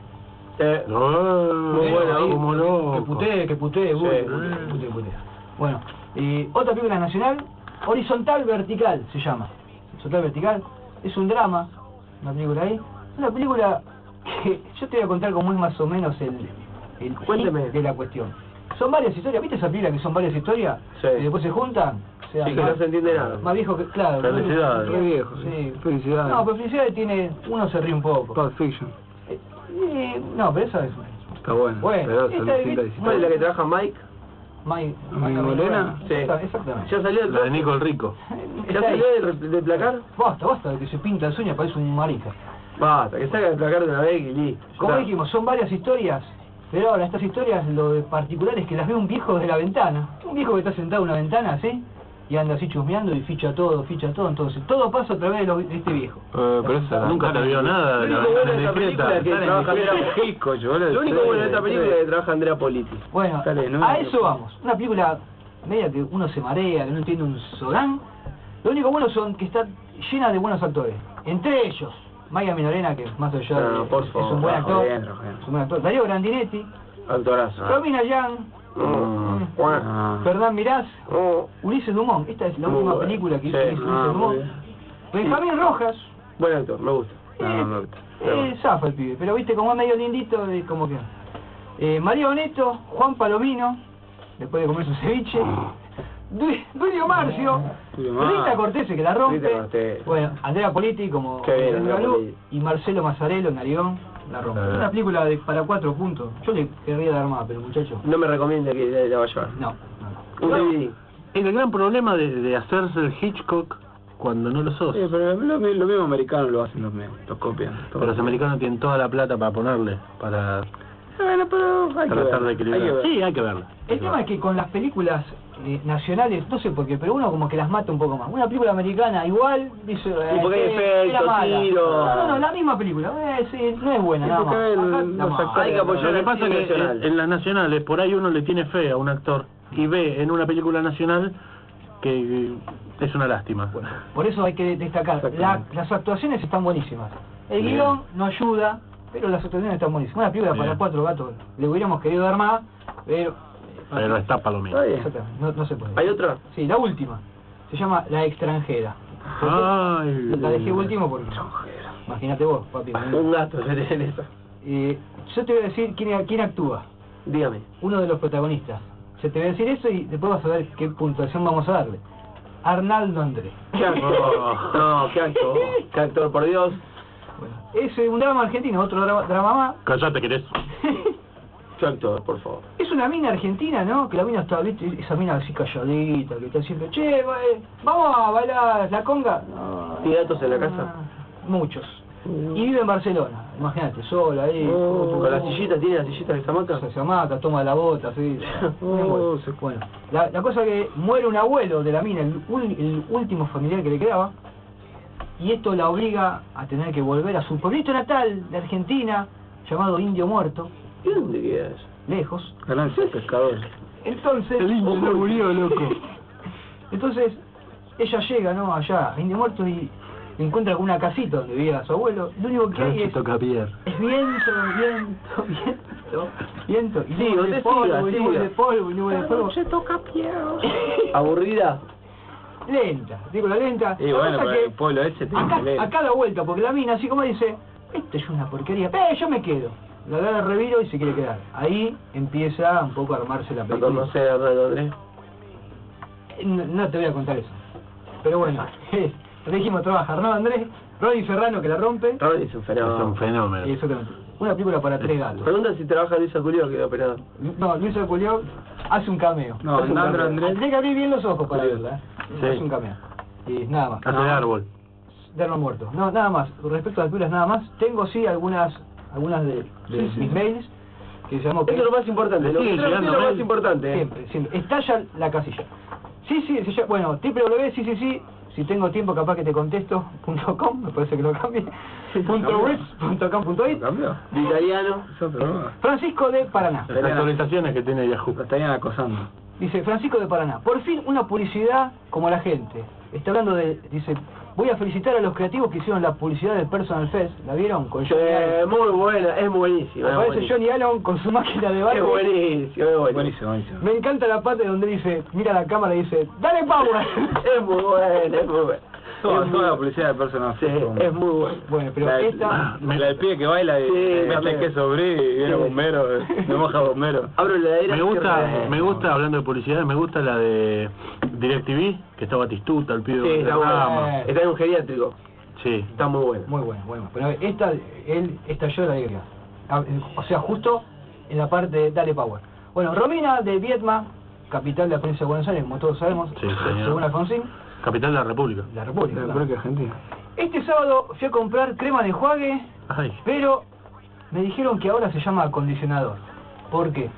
Muy bueno, ahí, como loco. Que putee, que putee. Bueno, otra película nacional, Horizontal Vertical se llama. Horizontal Vertical, es un drama, una película ahí. Una película que yo te voy a contar cómo es más o menos el Cuénteme. hit de la cuestión. Son varias historias, ¿viste esa película que son varias historias? Sí. Y después se juntan. O sea, Sí, que no se entiende nada. Más viejo que, claro. Felicidades. Qué viejo. Sí. Felicidades. No, pero Felicidades tiene, uno se ríe un poco. Pulp Fiction. No, pero esa es... Está bueno. Bueno, pero esta son de- distintas ¿Cuál es la que historias. trabaja Mike? Mike Molina? Sí. Exactamente. ¿Ya salió el La de Nico el Rico. ¿Ya Está ahí. salió del placar? Basta de que se pinta el sueño, parece un marica. Basta, que salga del placar de una vez y listo. Como Ya. dijimos, son varias historias, pero ahora estas historias, lo de particular es que las ve un viejo desde la ventana. Un viejo que está sentado en una ventana, ¿sí? Y anda así chusmeando y ficha todo, entonces todo pasa a través de este viejo. Pero esa Nunca te vio nada de Lo la único bueno ventana de esta película es que discreta. trabaja Andrea México, yo Lo único bueno de esta película es que trabaja Andrea Politi. Bueno, Dale, no, a no, eso no. vamos. Una película media que uno se marea, que no entiende un során. Lo único bueno son que está llena de buenos actores. Entre ellos, Maya Minorena, que más allá No, de por es favor, un buen trabajo actor. bien, trabajo bien. Es un buen actor. Darío Grandinetti, Actorazo. Romina Yang, Fernán Mirás, Ulises Dumont. Esta es la Muy última bueno. película que hizo Sí. Ulises muy Dumont. bien. Benjamín Rojas. Buen actor, me gusta. No, me gusta. Zafa el pibe, pero viste como es medio lindito, es como que... María Boneto, Juan Palomino, después de comer su ceviche, Duilio Marcio, Duilio Marcio. Rita Cortese que la rompe, Rita Cortese. bueno, Andrea Politi como Qué bien, Andrea Andrea Lu, Politi. y Marcelo Mazzarello en Narigón, la rompe. Una película para 4 puntos, yo le querría dar más, pero muchacho, No me recomienda que la vaya a ver. no. Un DVD. Es el gran problema de hacerse el Hitchcock cuando no lo sos. Sí, pero lo mismo americanos lo hacen, los copian. Pero los americanos tienen toda la plata para ponerle, para Bueno, pero hay que tratar de ver. equilibrar. Hay que ver. Sí, hay que verlo. El tema es que con las películas nacionales, no sé por qué, pero uno como que las mata un poco más. Una película americana igual, dice... Y porque hay era efectos, mala. tiros. No, la misma película, sí, no es buena, Sí, nada más. porque Acá, los nada más. actores- Hay que apoyar Lo que al pasa cine es que nacional. en las nacionales, por ahí uno le tiene fe a un actor y ve en una película nacional que es una lástima. Por eso hay que destacar, Exactamente. las actuaciones están buenísimas. El Bien. guión no ayuda, pero las actuaciones están buenísimas. Una película para Bien. 4 gatos, le hubiéramos querido dar más, pero... Pero está palomino. Está bien. Exactamente, no se puede. ¿Hay otra? Sí, la última. Se llama La Extranjera. Ay. La dejé último porque... Imagínate vos, papi. Un gato se tiene en esa. Yo te voy a decir quién actúa. Dígame. Uno de los protagonistas. Yo te voy a decir eso y después vas a ver qué puntuación vamos a darle. Arnaldo André. ¿Qué actor? No, qué actor. Qué actor, por Dios. Bueno, es un drama argentino, otro drama más. Callate, querés. Qué actor, por favor. Es una mina argentina, ¿no? Que la mina está, ¿viste? Esa mina así calladita, que está siempre, che, vamos a bailar la conga. No, ¿Tiene gatos en la casa? Muchos. Y vive en Barcelona, imagínate, sola ahí. Con la sillita, ¿tiene la sillita de hamaca? Se hamaca, toma la bota, así. Bueno, la cosa que muere un abuelo de la mina, el último familiar que le quedaba, y esto la obliga a tener que volver a su pueblito natal de Argentina, llamado Indio Muerto. ¿Y dónde queda eso? Lejos. Ganancia pescador. Entonces... El indio no murió, loco. Entonces, ella llega, ¿no? Allá, a Indio Muerto, y encuentra con una casita donde vivía su abuelo. Lo único que hay es viento. Es viento. Y sí, nube de polvo, y nube de polvo. Se toca piedra. ¿Aburrida? Lenta, digo la lenta. Y bueno, pero el pueblo ese tiene que leer. Acá da vuelta, porque la mina, así como dice, esto es una porquería, yo me quedo. La da de reviro y se quiere quedar. Ahí empieza un poco a armarse la película. No sé, Andrés. No te voy a contar eso. Pero bueno, dijimos trabajar, ¿no, Andrés? Ronnie Serrano que la rompe. Ronnie es un fenómeno. Es un fenómeno. Exactamente. Una película para 3 gatos. Pregunta si trabaja Luisa Culió, que va a operar. No, Luisa Culió hace un cameo. No, Andrés. Tiene que abrir bien los ojos para verla. Sí. Hace un cameo. Y nada más. Hace el árbol. De árbol muerto. No, nada más. Respecto a las películas, nada más. Tengo sí algunas de mis mails que se llamó... Eso es lo más importante. Lo que es lo más importante. Siempre. Estalla la casilla. Sí, bueno, www, si tengo tiempo capaz que te contesto.com, me parece que lo cambie. .wix.com.it. ¿Cambió? De italiano. Francisco de Paraná. Las actualizaciones que tiene Yahoo. Lo estarían acosando. Dice, Francisco de Paraná, por fin una publicidad como la gente. Está hablando dice, voy a felicitar a los creativos que hicieron la publicidad del Personal Fest. ¿La vieron? Con Johnny Allen. Muy buena, es buenísima. Aparece Johnny Allen con su máquina de baile. Es buenísimo. Me encanta la parte donde dice, mira la cámara y dice, ¡dale power! Es muy buena. Toda la publicidad del personaje. Sí, es muy buena. Bueno, pero esta... La del pibe que baila y mete queso brie y viene bombero, me moja bombero. Abro la heladera. Me gusta, hablando de publicidad, me gusta la de DirecTV, que está Batistuta, el pibe. Sí, está buena. Está en un geriátrico. Sí. Está muy buena. Muy bueno. Pero él estalló la alegría. O sea, justo en la parte de Dale Power. Bueno, Romina de Viedma, capital de la provincia de Buenos Aires, como todos sabemos, Sí, señor. según Alfonsín. Capital de la República. La República. Argentina. Este sábado fui a comprar crema de enjuague, Ay. pero me dijeron que ahora se llama acondicionador. ¿Por qué?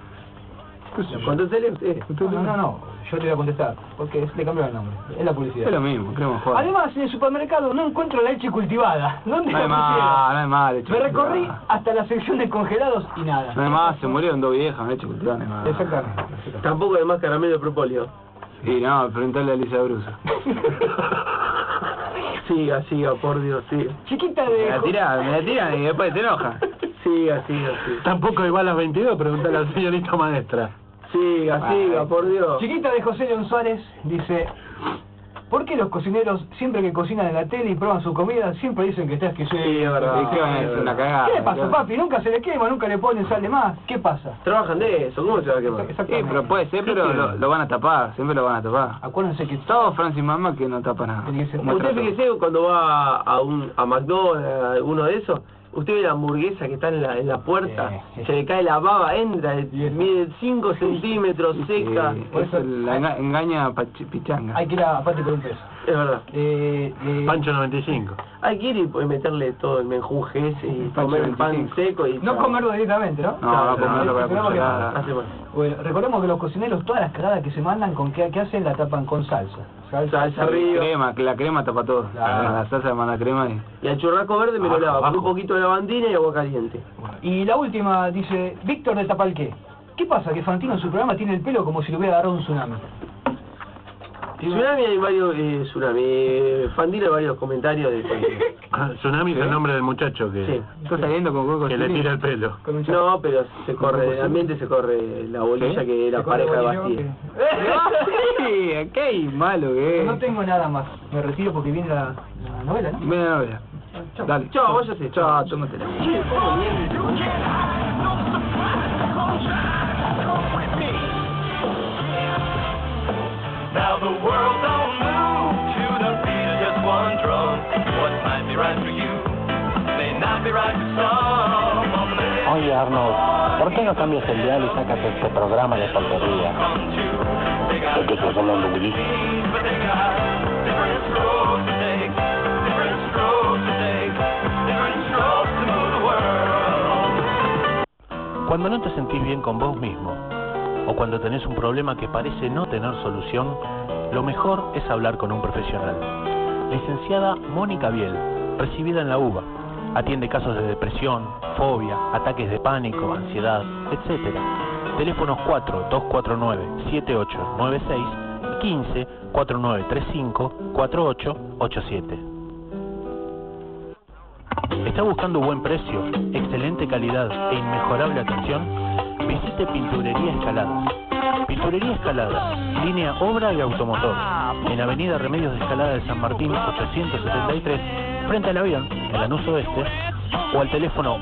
Contéstele usted. No, yo te voy a contestar, porque le cambió el nombre, es la publicidad. Es lo mismo, crema Juan. Además, en el supermercado no encuentro leche cultivada. ¿Dónde No hay la pusieron? más, no hay más leche Me recorrí cultivada. hasta la sección de congelados y nada. No hay más, se murieron 2 viejas, leche cultivada, no hay más. Exactamente. Tampoco hay más caramelo de propóleo. Y no, preguntale a Elisa Bruso. Siga, por Dios, siga. Chiquita Me de... la tiran y después te enoja. Siga. Tampoco igual a las 22, preguntale a la señorita maestra. Siga, por Dios. Chiquita de José León Suárez dice... ¿Por qué los cocineros, siempre que cocinan en la tele y prueban su comida, siempre dicen que está exquisito? Sí, es verdad. ¿Y qué van a decir? Una cagada. ¿Qué le pasa, papi? Nunca se le quema, nunca le ponen sal de más. ¿Qué pasa? Trabajan de eso, ¿cómo se va a quemar? Sí, pero puede ser, pero lo van a tapar, siempre lo van a tapar. Acuérdense que Todo Francis Mamá que no tapa nada. Tiene que ser- Usted fíjese cuando va a McDonald's, a alguno de esos, usted ve la hamburguesa que está en la puerta, Sí. se le cae la baba, entra, mide 5 centímetros, seca. Sí, eso la engaña a Pichanga. hay que ir a Pati por un peso. Es verdad. Pancho 95. Hay que ir y pues, meterle todo el menjuje ese y Pancho comer el pan 25. seco y... No comerlo directamente, ¿no? No, comerlo con la Esperamos que- cucharada. Hace mal. Bueno, recordemos que los cocineros, todas las cagadas que se mandan, ¿con qué hacen? La tapan con salsa. Salsa arriba. Crema, que la crema tapa todo. Claro. La salsa le manda crema y... Y al churrasco verde me lo lava con un abajo. poquito de lavandina y agua caliente. Y la última dice, Víctor de Tapalqué. ¿Qué pasa? Que Fantino en su programa tiene el pelo como si le hubiera agarrado un tsunami. Tsunami hay varios... Fandina hay varios comentarios de... Tsunami es el nombre del muchacho Sí. Está saliendo con Coco que le tira el pelo. Con un No, pero se corre, en el ambiente se corre la bolilla ¿Sí? que era Se corre pareja de bolillo, Bastille. Sí, qué malo que es. No tengo nada más. Me retiro porque viene la novela, ¿no? Ven a ver. Dale. Chao, váyase. Chao, tómatela. Now the world don't move to the beat of just one drum. What might be right for you may not be right for some. Oye Arnold, ¿por qué no cambias el dial y sacas este programa de tontería? ¿De qué estás hablando, Willy? But they got different strokes to take, different strokes to take, different Cuando no te sentís bien con vos mismo, o cuando tenés un problema que parece no tener solución, lo mejor es hablar con un profesional. Licenciada Mónica Biel, recibida en la UBA, atiende casos de depresión, fobia, ataques de pánico, ansiedad, etc. Teléfonos 4-249-7896 y 15-4935-4887. ¿Está buscando buen precio, excelente calidad e inmejorable atención? Visite Pinturería Escaladas. Pinturería Escaladas, línea obra y automotor, en Avenida Remedios de Escalada de San Martín 873, frente al avión, en Lanús Oeste, o al teléfono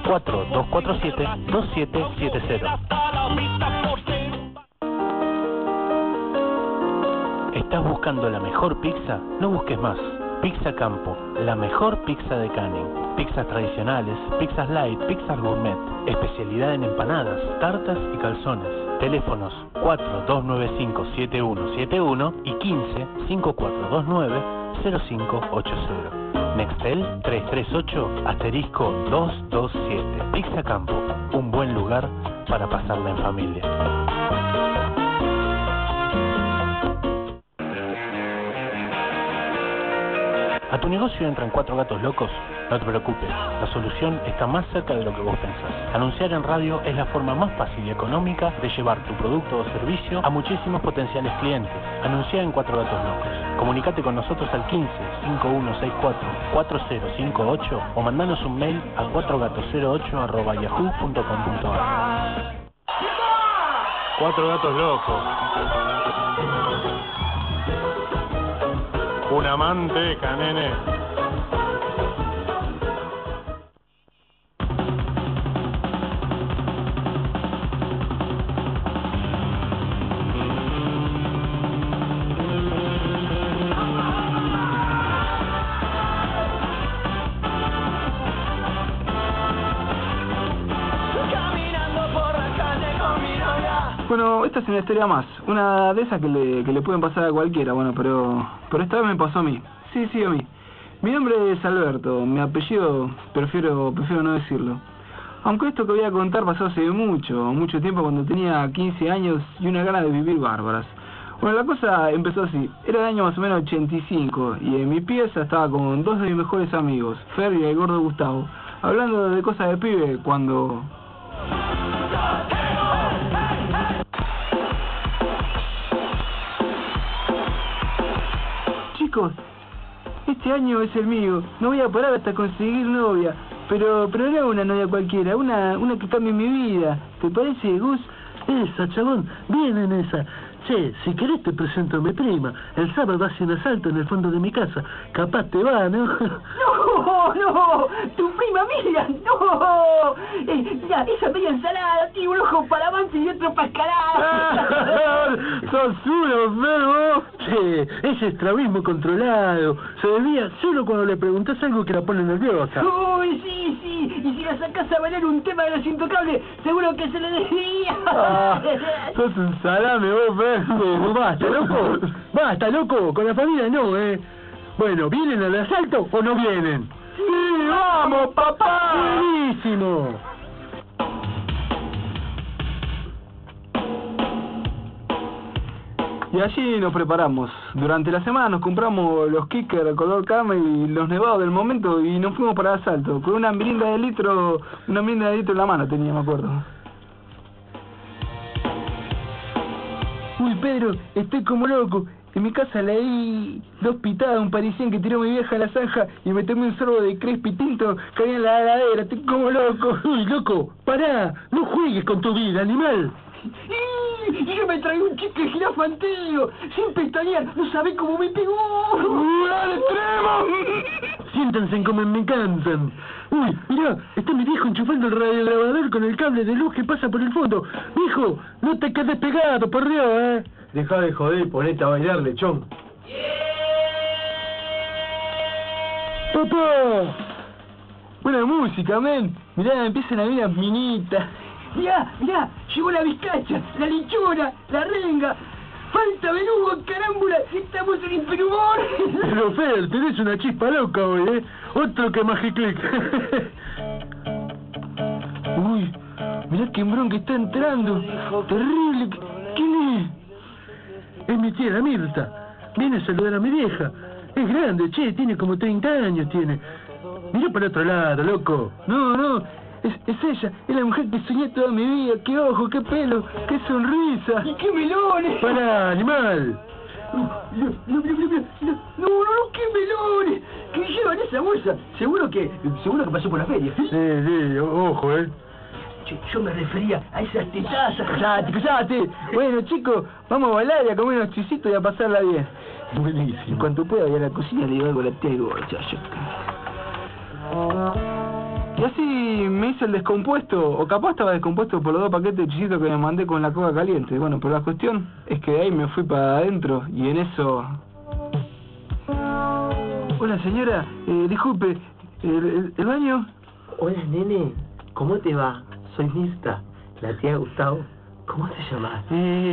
4247-2770. ¿Estás buscando la mejor pizza? No busques más. Pizza Campo, la mejor pizza de Canning. Pizzas tradicionales, pizzas light, pizzas gourmet. Especialidad en empanadas, tartas y calzones. Teléfonos 4295-7171 y 15-5429-0580. Nextel 338-227. Pizza Campo, un buen lugar para pasarla en familia. ¿A tu negocio entran 4 gatos locos? No te preocupes, la solución está más cerca de lo que vos pensás. Anunciar en radio es la forma más fácil y económica de llevar tu producto o servicio a muchísimos potenciales clientes. Anuncia en 4 gatos locos. Comunicate con nosotros al 15-5164-4058 o mandanos un mail a 4gatos08@yahoo.com.ar. 4 gatos locos. Una manteca, nene. Bueno, esta es una historia más, una de esas que le pueden pasar a cualquiera, bueno, pero esta vez me pasó a mí. Sí, a mí. Mi nombre es Alberto, mi apellido prefiero no decirlo. Aunque esto que voy a contar pasó hace mucho tiempo, cuando tenía 15 años y una gana de vivir bárbaras. Bueno, la cosa empezó así. Era el año más o menos 85 y en mi pieza estaba con 2 de mis mejores amigos, Fer y el gordo Gustavo, hablando de cosas de pibe cuando... Chicos, este año es el mío, no voy a parar hasta conseguir novia, pero no una novia cualquiera, una que cambie mi vida. ¿Te parece, Gus? Esa, chabón, bien en esa. Che, si querés te presento a mi prima. El sábado hace un asalto en el fondo de mi casa. Capaz te va, ¿no? No, tu prima Miriam, no. Ya, esa media ensalada tiene un ojo para avance y otro para escalar. ¡Sos uno, Ferbo! Che, ese estrabismo controlado. Se desvía solo cuando le preguntás algo que la pone nerviosa. Uy, sí. Y si la sacás a bailar un tema de los intocables, seguro que se le desvía. Sos un salame, vos, Fer. Basta, loco, con la familia no, Bueno, ¿vienen al asalto o no vienen? ¡Sí, vamos, papá! ¡Buenísimo! Y allí nos preparamos. Durante la semana nos compramos los kickers color cama y los nevados del momento y nos fuimos para el asalto, con una mirinda de litro en la mano tenía, me acuerdo. Uy, Pedro, estoy como loco. En mi casa leí 2 pitadas de un parisien que tiró mi vieja a la zanja y me tomé un sorbo de crespi tinto que había en la heladera. Estoy como loco. Uy, loco, pará, no juegues con tu vida, animal. Y yo me traigo un chicle girafanteo, sin pestañear, no sabés cómo me pegó. ¡Al extremo! Siéntense como me cansan. Uy, mirá, está mi viejo enchufando el radiograbador con el cable de luz que pasa por el fondo. Viejo, no te quedes pegado, por Dios, Deja de joder y ponete a bailar, lechón. ¡Papá! Buena música, men. Mirá, empiezan a venir las minitas. Mirá, llegó la vizcacha, la lechona, la renga. Falta belugo, carámbula, estamos en hiperhumor. Pero Fer, tenés una chispa loca hoy, Otro que Magiclick. Uy, mirá qué bronca está entrando. Terrible. ¿Quién es? Es mi tía, la Mirta. Viene a saludar a mi vieja. Es grande, che, tiene como 30 años, tiene. Mirá para el otro lado, loco. No, es ella, es la mujer que soñé toda mi vida. Qué ojo, qué pelo, qué sonrisa. ¡Y qué melones! ¡Para, animal! No, qué melones. ¿Qué llevan esa bolsa? Seguro que pasó por la feria. Sí, ojo, Che, yo me refería a esas tetazas. ¡Cállate! Bueno, chicos, vamos a bailar y a comer unos chisitos y a pasarla bien. Buenísimo. En cuanto pueda ir a la cocina le digo algo a la tía y digo, y así me hice el descompuesto, o capaz estaba descompuesto por los 2 paquetes de chisitos que me mandé con la coca caliente. Bueno, pero la cuestión es que de ahí me fui para adentro y en eso... Hola señora, disculpe, ¿el baño? Hola, nene. ¿Cómo te va? Soy Mirta, la tía Gustavo. ¿Cómo te llamas? Me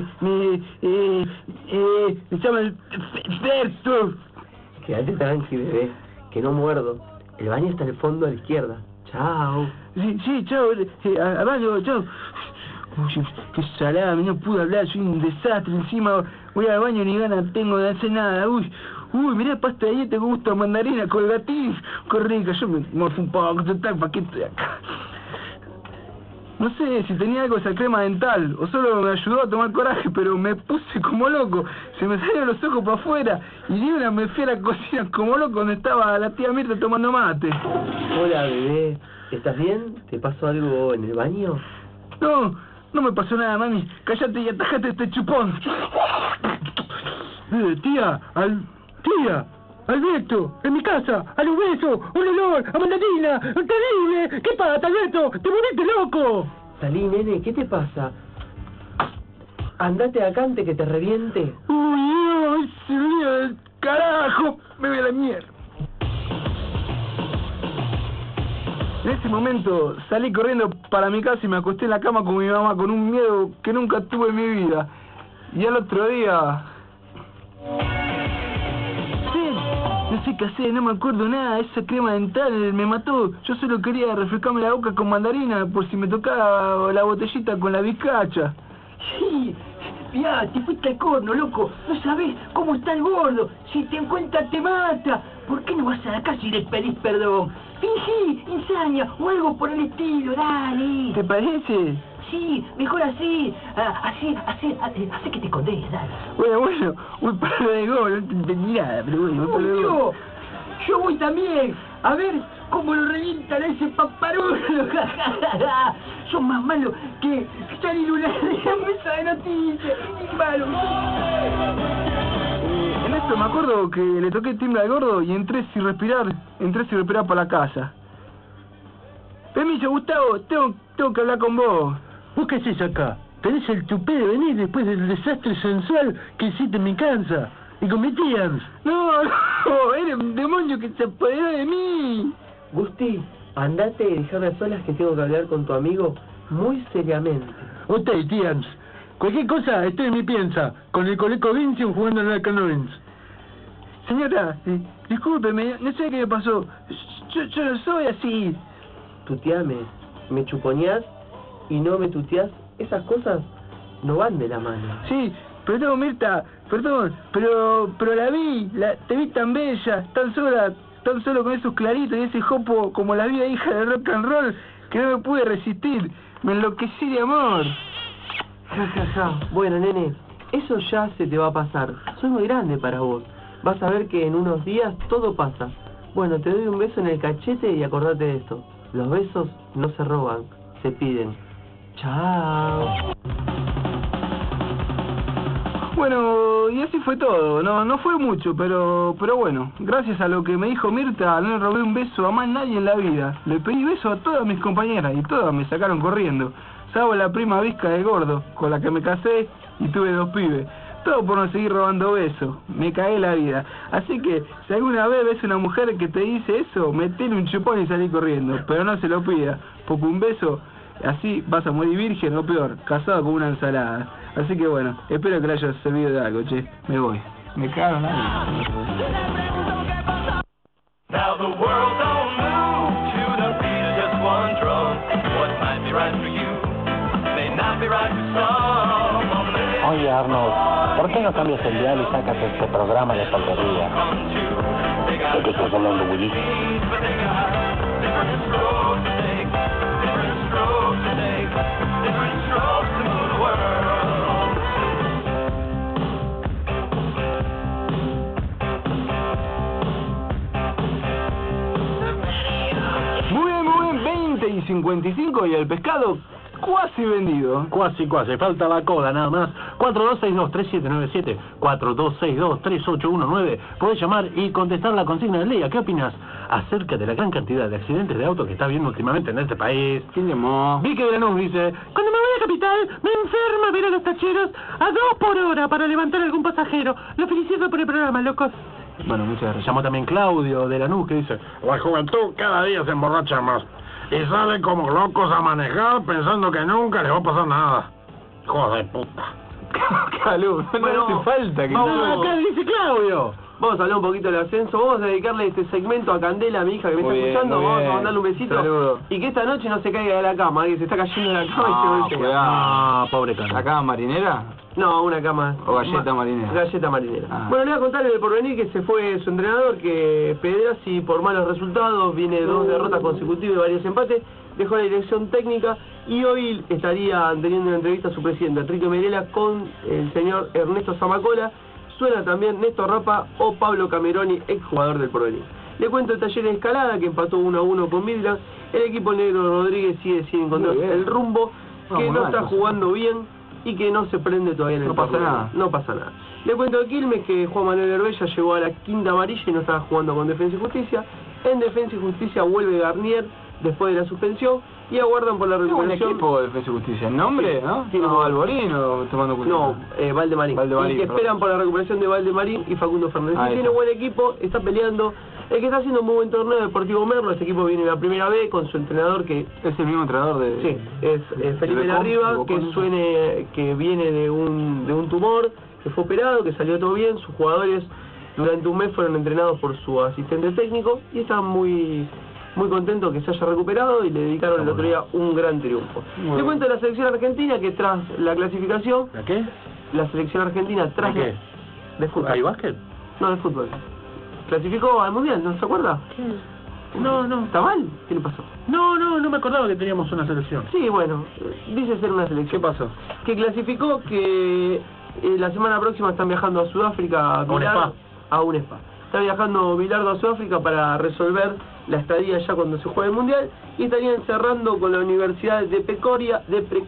llama Alberto. Quédate tranqui, bebé, que no muerdo. El baño está al fondo a la izquierda. Chao. Sí, chao, al baño, chao. Uy, qué salame, no pude hablar, soy un desastre. Encima voy al baño y ni ganas tengo de hacer nada. Uy, mirá pasta de dieta con gusto a mandarina, colgatín. Qué rica, yo me morfo un poco, total, ¿para qué estoy acá? No sé si tenía algo esa crema dental o solo me ayudó a tomar coraje, pero me puse como loco. Se me salieron los ojos para afuera y de una me fui a la cocina como loco donde estaba la tía Mirta tomando mate. Hola, bebé. ¿Estás bien? ¿Te pasó algo en el baño? No me pasó nada, mami. Cállate y atajate este chupón. Tía, Alberto, en mi casa, al beso, un olor, a mandarina, terrible. ¿Qué pasa, Alberto? ¡Te moriste, loco! Salí, nene, ¿qué te pasa? Andate acá antes que te reviente. Uy, ese día del carajo, me voy a la mierda. En ese momento salí corriendo para mi casa y me acosté en la cama con mi mamá con un miedo que nunca tuve en mi vida. Y al otro día... No sé qué hacer, no me acuerdo nada, esa crema dental me mató. Yo solo quería refrescarme la boca con mandarina por si me tocaba la botellita con la bizcacha. Sí, mirá, te fuiste al corno, loco. No sabés cómo está el gordo. Si te encuentra te mata. ¿Por qué no vas a la casa y le pedís perdón? Fingí, insania o algo por el estilo, dale. ¿Te parece? Sí, mejor así. Así que te condenes, dale. Bueno, voy para lo de gol, no te entendí nada, pero bueno, voy para lo de gol. Yo voy también. A ver cómo lo revientan a ese paparulo. Son más malos que salir una de la mesa de noticias. Malos. En esto me acuerdo que le toqué el timbre al gordo y entré sin respirar para la casa. Permiso, Gustavo, tengo que hablar con vos. ¿Vos qué haces acá? Tenés el tupé de venir después del desastre sensual que hiciste en mi casa. Y con mi tía. No, eres un demonio que se apoderó de mí. Gusti, andate y dejame a solas que tengo que hablar con tu amigo muy seriamente. Usted, tías. Cualquier cosa, estoy en mi piensa, con el coleco Vincent jugando en la Canoins. Señora, discúlpeme, no sé qué me pasó. Yo no soy así. Tuteame, me chuponeás y no me tuteás. Esas cosas no van de la mano. Sí, perdón, Mirta, perdón, pero te vi tan bella, tan solo con esos claritos y ese jopo como la vida hija de rock and roll, que no me pude resistir. Me enloquecí de amor. Bueno, nene, eso ya se te va a pasar. Soy muy grande para vos. Vas a ver que en unos días todo pasa. Bueno, te doy un beso en el cachete y acordate de esto. Los besos no se roban, se piden. Chao. Bueno, y así fue todo. No fue mucho, pero bueno. Gracias a lo que me dijo Mirta, no le robé un beso a más nadie en la vida. Le pedí beso a todas mis compañeras y todas me sacaron corriendo. Salvo la prima Vizca del gordo, con la que me casé y tuve 2 pibes. Todo por no seguir robando besos. Me cagué la vida. Así que, si alguna vez ves una mujer que te dice eso, metele un chupón y salí corriendo. Pero no se lo pida, porque un beso, así vas a morir virgen o peor, casado con una ensalada. Así que bueno, espero que le haya servido de algo, che. Me voy. Me cago en la vida. Now the world don't move to the beat of just one drum. What might be right not be right to some. Oye, Arnold, ¿por qué no cambias el dial y sacas este programa de porquería? ¿De qué estás hablando, Willy? But they got different strokes to take, different strokes to take, different strokes to move the world. Muy bien, 20 y 55 y el pescado casi vendido. Cuasi, falta la cola nada más. 4262-3797, 4262-3819. Podés llamar y contestar la consigna del día. ¿Qué opinas acerca de la gran cantidad de accidentes de auto que está habiendo últimamente en este país? ¿Quién llamó? Vicky de Lanús dice: cuando me voy a Capital, me enferma ver a los tacheros a 2 por hora para levantar a algún pasajero. Lo felicito por el programa, locos. Bueno, muchas gracias. Llamó también Claudio de Lanús, que dice: la juventud cada día se emborracha más y salen como locos a manejar pensando que nunca les va a pasar nada. Hijo de puta. Calú, no hace falta que... Vamos, acá dice Claudio. Vamos a hablar un poquito del ascenso. Vamos a dedicarle este segmento a Candela, mi hija que me Muy está bien, escuchando. muy Vamos bien. a mandarle un besito. Saludos. Y que esta noche no se caiga de la cama, que se está cayendo de la cama y se vuelve. cuidado. Ah, pobre Carlos. ¿La cama marinera? No, una cama. ¿O galleta marinera? Galleta marinera. Ah. Bueno, le voy a contar el porvenir que se fue su entrenador, que Pedrassi, por malos resultados, viene de 2 derrotas consecutivas y varios empates, dejó la dirección técnica y hoy estaría teniendo una entrevista a su presidente, Enrique Merela, con el señor Ernesto Zamacola. Suena también Néstor Rapa o Pablo Cameroni, exjugador del porvenir. Le cuento el Talleres de Escalada, que empató 1-1 con Midland. El equipo negro Rodríguez sigue sin encontrar Muy bien. el rumbo, No, que muy no mal, está no sé. jugando bien y que no se prende todavía en el No pasa torneo. nada. No pasa nada. Le cuento de Quilmes que Juan Manuel Herbella llegó a la quinta amarilla y no estaba jugando con Defensa y Justicia. En Defensa y Justicia vuelve Garnier después de la suspensión y aguardan por la Qué buen recuperación. equipo de Defensa y Justicia. ¿El nombre, Sí. no? Sí. No, Alborino tomando cuenta. No, Valdemarín. Valdemarín, Y que perdón. esperan por la recuperación de Valdemarín y Facundo Fernández. Ahí Tiene está. buen equipo, está peleando. El que está haciendo un muy buen torneo, Deportivo Merlo. Este equipo viene de la primera B con su entrenador que... Es el mismo entrenador de... Sí, es Felipe de Larriba, Bocón, que Bocón. que viene de un tumor, que fue operado, que salió todo bien. Sus jugadores durante un mes fueron entrenados por su asistente técnico y están muy contentos que se haya recuperado y le dedicaron el otro día un gran triunfo. Muy Le bien. cuento de la selección argentina que tras la clasificación, ¿La qué? la selección argentina tras ¿De qué? de fútbol. ¿Hay básquet? No, de fútbol. Clasificó al mundial, ¿no se acuerda? No. ¿Está mal? ¿Qué le pasó? No me acordaba que teníamos una selección. Sí, bueno, dice ser una selección. ¿Qué pasó? Que clasificó, que la semana próxima están viajando a Sudáfrica un spa. a un spa. Está viajando Bilardo a Sudáfrica para resolver la estadía ya cuando se juegue el mundial y estarían cerrando con la Universidad de Precoria.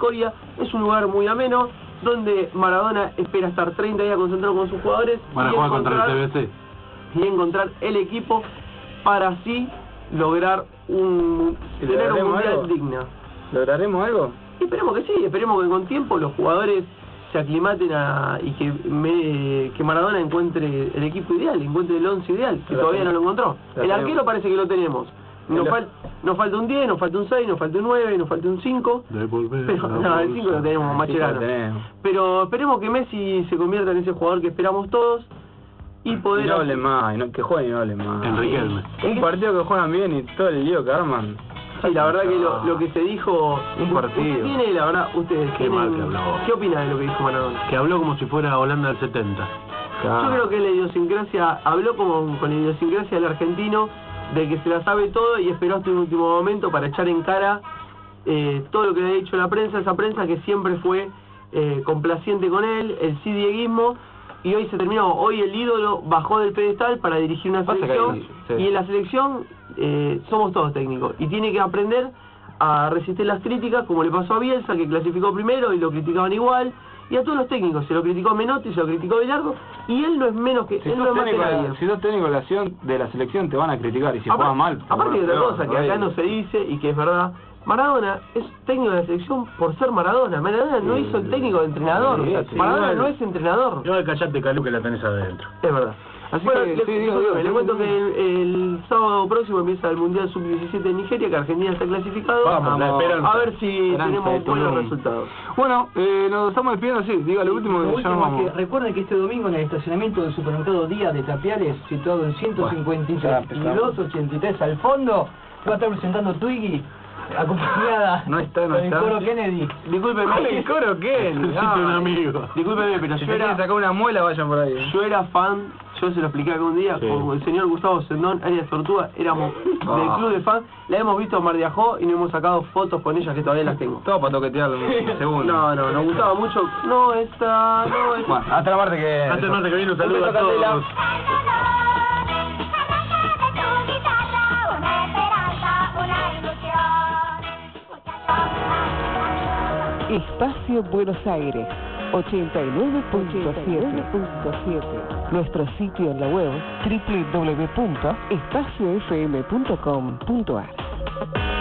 Es un lugar muy ameno donde Maradona espera estar 30 días concentrado con sus jugadores Para y jugar contra encontrar- el TBC. y encontrar el equipo para así lograr tener un ¿Lograremos mundial algo? digno. ¿Lograremos algo? Y esperemos que sí, esperemos que con tiempo los jugadores se aclimaten y que Maradona encuentre el equipo ideal, encuentre el 11 ideal, que La todavía no tenemos. lo encontró. La El tenemos. arquero parece que lo tenemos. Nos falta un 10, nos falta un 6, nos falta un 9, nos falta un 5. Pero no, el 5 lo tenemos, Mascherano. Sí, lo tenemos. Pero esperemos que Messi se convierta en ese jugador que esperamos todos y poder... Y no hablen más, que jueguen y no hablen más. Enriquelme. Un partido que juegan bien y todo el lío que arman. Sí, la verdad que lo que se dijo... Un partido. Usted tiene, la verdad, ustedes Qué mal que tienen... habló. ¿Qué opina de lo que dijo Maradona? Que habló como si fuera Holanda del 70. Yo creo que la idiosincrasia, habló como con la idiosincrasia del argentino, de que se la sabe todo y esperó hasta un último momento para echar en cara todo lo que le ha dicho la prensa, esa prensa que siempre fue complaciente con él, el sí dieguismo, y hoy se terminó, hoy el ídolo bajó del pedestal para dirigir una Pasa que selección, hay- sí. y en la selección somos todos técnicos, y tiene que aprender a resistir las críticas, como le pasó a Bielsa, que clasificó primero y lo criticaban igual, y a todos los técnicos, se lo criticó Menotti, se lo criticó Bilardo, y él no es menos que, Si él no sos es más que técnico nadie. si sos técnico de la selección te van a criticar y si juegas mal... Aparte de otra peor, cosa que todavía. acá no se dice y que es verdad, Maradona es técnico de la selección por ser Maradona. Maradona no hizo el técnico de entrenador. Sí, Maradona sí. no es entrenador. Yo callate, Calú, que la tenés adentro. Es verdad. Así Bueno, que, le, sí, digo, le cuento que el sábado próximo empieza el Mundial Sub-17 en Nigeria, que Argentina está clasificado. Vamos, la esperanza. A ver si Esperanza de tenemos buenos Tulum. resultados. Bueno, nos estamos despidiendo así, diga lo último Lo que ya último nos es vamos. que recuerden que este domingo en el estacionamiento del supermercado Día de Tapiales, situado en 153 ya y empezamos. 283 al fondo, va a estar presentando Twiggy acompañada No está, no con el está. coro Kennedy. Discúlpeme. ¿El coro qué? Necesito un amigo. Discúlpeme, pero Si yo te quieren era, sacar una muela, vayan por ahí. yo era fan, yo se lo expliqué algún día, Sí. como el señor Gustavo Sendón, Arias Tortuga, éramos del Ah. club de fan, la hemos visto a Mar de Ajó y nos hemos sacado fotos con ellas que todavía las tengo. Todo para toquetearlo un segundo. No, nos gustaba mucho. No está. Bueno, hasta la parte que... Hasta el martes que viene, un Un saludo beso, a todos. Candela. Espacio Buenos Aires, 89.7. Nuestro sitio en la web www.espaciofm.com.ar.